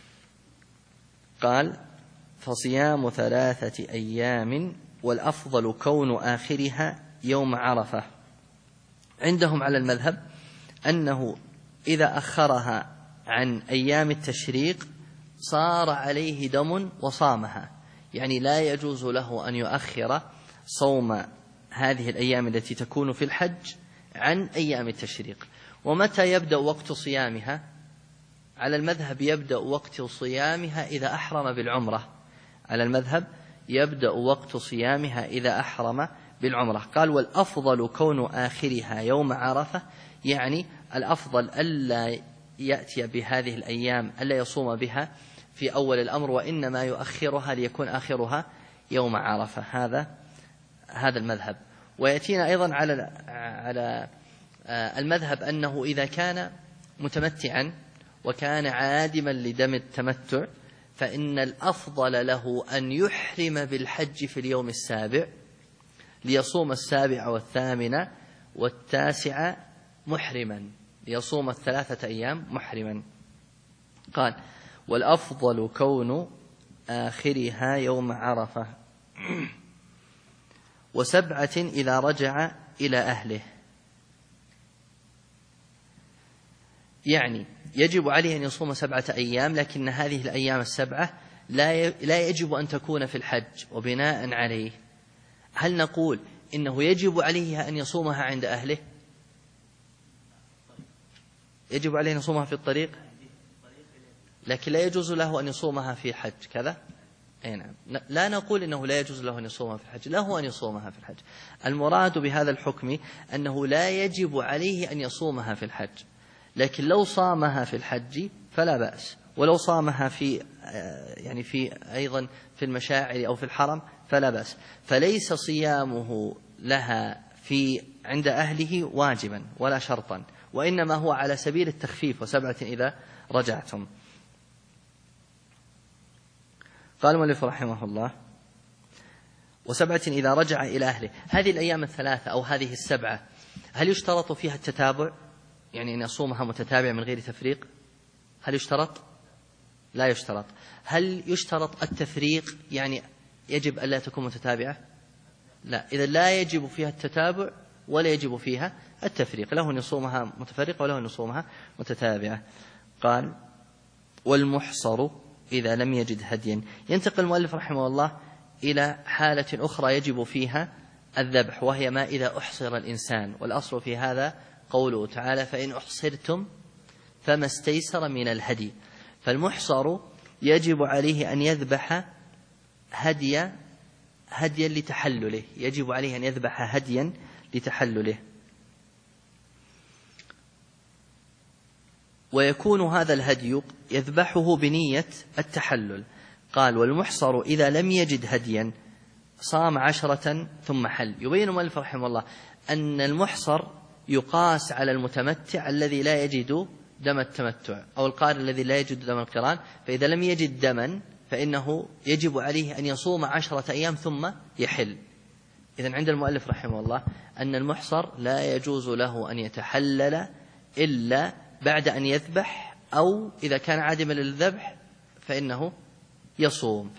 Speaker 2: قال: فصيام 3 أيام، والأفضل كون آخرها يوم عرفة. عندهم على المذهب أنه إذا أخرها عن أيام التشريق صار عليه دم وصامها، يعني لا يجوز له أن يؤخر صوم هذه الأيام التي تكون في الحج عن أيام التشريق. ومتى يبدأ وقت صيامها؟ على المذهب يبدأ وقت صيامها إذا أحرم بالعمرة. على المذهب يبدأ وقت صيامها إذا أحرم بالعمرة. قال والأفضل كون آخرها يوم عرفة، يعني الأفضل ألا يأتي بهذه الأيام، ألا يصوم بها في أول الأمر، وإنما يؤخرها ليكون آخرها يوم عرفة. هذا المذهب. ويأتينا أيضا على المذهب أنه إذا كان متمتعا وكان عادما لدم التمتع فإن الأفضل له أن يحرم بالحج في اليوم السابع، ليصوم 7 و8 و9 محرما، ليصوم 3 أيام محرما. قال والأفضل كون آخرها يوم عرفة، 7 إذا رجع إلى أهله. يعني يجب عليه أن يصوم 7 أيام، لكن هذه الأيام 7 لا يجب أن تكون في الحج. وبناء عليه هل نقول إنه يجب عليه أن يصومها عند أهله؟ يجب عليه أن يصومها في الطريق، لكن لا يجوز له أن يصومها في حج كذا؟ أي نعم. لا نقول إنه لا يجوز له أن يصومها في الحج، له أن يصومها في الحج. المراد بهذا الحكم أنه لا يجب عليه أن يصومها في الحج، لكن لو صامها في الحج فلا بأس، ولو صامها في أيضا في المشاعر أو في الحرم فلا بأس. فليس صيامه لها عند أهله واجبا ولا شرطا، وإنما هو على سبيل التخفيف. 7 إذا رجعتم. قال المؤلف رحمه الله 7 إذا رجع إلى أهله. هذه الأيام 3 أو هذه 7 هل يشترط فيها التتابع؟ يعني أن يصومها متتابعة من غير تفريق؟ هل يشترط؟ لا يشترط. هل يشترط التفريق؟ يعني يجب ألا تكون متتابعة؟ لا. إذا لا يجب فيها التتابع ولا يجب فيها التفريق، له أن يصومها متفرقة وله أن يصومها متتابعة. قال والمحصر إذا لم يجد هديا. ينتقل المؤلف رحمه الله إلى حالة أخرى يجب فيها الذبح، وهي ما إذا أحصر الإنسان. والأصل في هذا قوله تعالى فإن أحصرتم فما استيسر من الهدي. فالمحصر يجب عليه أن يذبح هديا لتحلله، يجب عليه أن يذبح هديا لتحلله، ويكون هذا الهدي يذبحه بنية التحلل. قال والمحصر إذا لم يجد هديا صام 10 ثم حل. يبين المؤلف رحمه الله أن المحصر يقاس على المتمتع الذي لا يجد دم التمتع، أو القارن الذي لا يجد دم القران. فإذا لم يجد دما فإنه يجب عليه أن يصوم 10 أيام ثم يحل. إذن عند المؤلف رحمه الله أن المحصر لا يجوز له أن يتحلل إلا بعد أن يذبح، أو إذا كان عادما للذبح فإنه يصوم.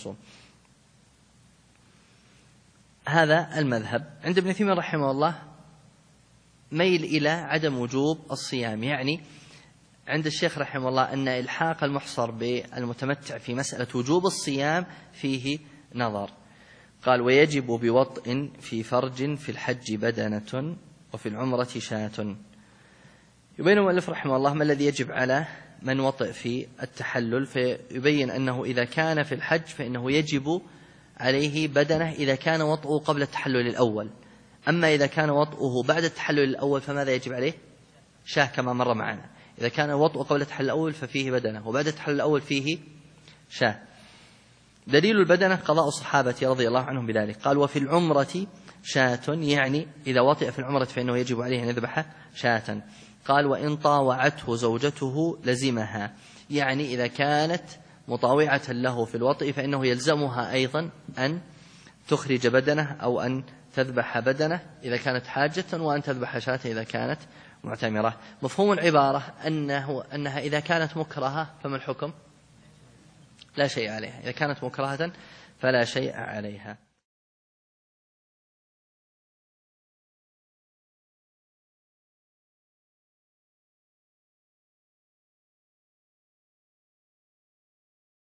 Speaker 2: هذا المذهب. عند ابن تيمية رحمه الله ميل إلى عدم وجوب الصيام. يعني عند الشيخ رحمه الله أن إلحاق المحصر بالمتمتع في مسألة وجوب الصيام فيه نظر. قال ويجب بوطء في فرج في الحج بدنة وفي العمرة شاة. يبين المؤلف رحمه الله ما الذي يجب على من وطئ في التحلل، فيبين أنه إذا كان في الحج فإنه يجب عليه بدنة إذا كان وطئه قبل التحلل الأول. أما إذا كان وطئه بعد التحلل الأول فماذا يجب عليه؟ شاة كما مر معنا. إذا كان وطئه قبل التحلل الأول ففيه بدنة، وبعد التحلل الأول فيه شاة. دليل البدنة قضاء الصحابة رضي الله عنهم بذلك. قال وفي العمرة شاة، يعني إذا وطئ في العمرة فإنه يجب عليه أن يذبح شاة. قال وإن طاوعته زوجته لزمها، يعني إذا كانت مطاوعة له في الوطئ فإنه يلزمها أيضا أن تخرج بدنه أو أن تذبح بدنه إذا كانت حاجة، وأن تذبح شاة إذا كانت معتمرة. مفهوم العبارة أنها إذا كانت مكرهة فما الحكم؟ لا شيء عليها. إذا كانت مكرهة فلا شيء عليها.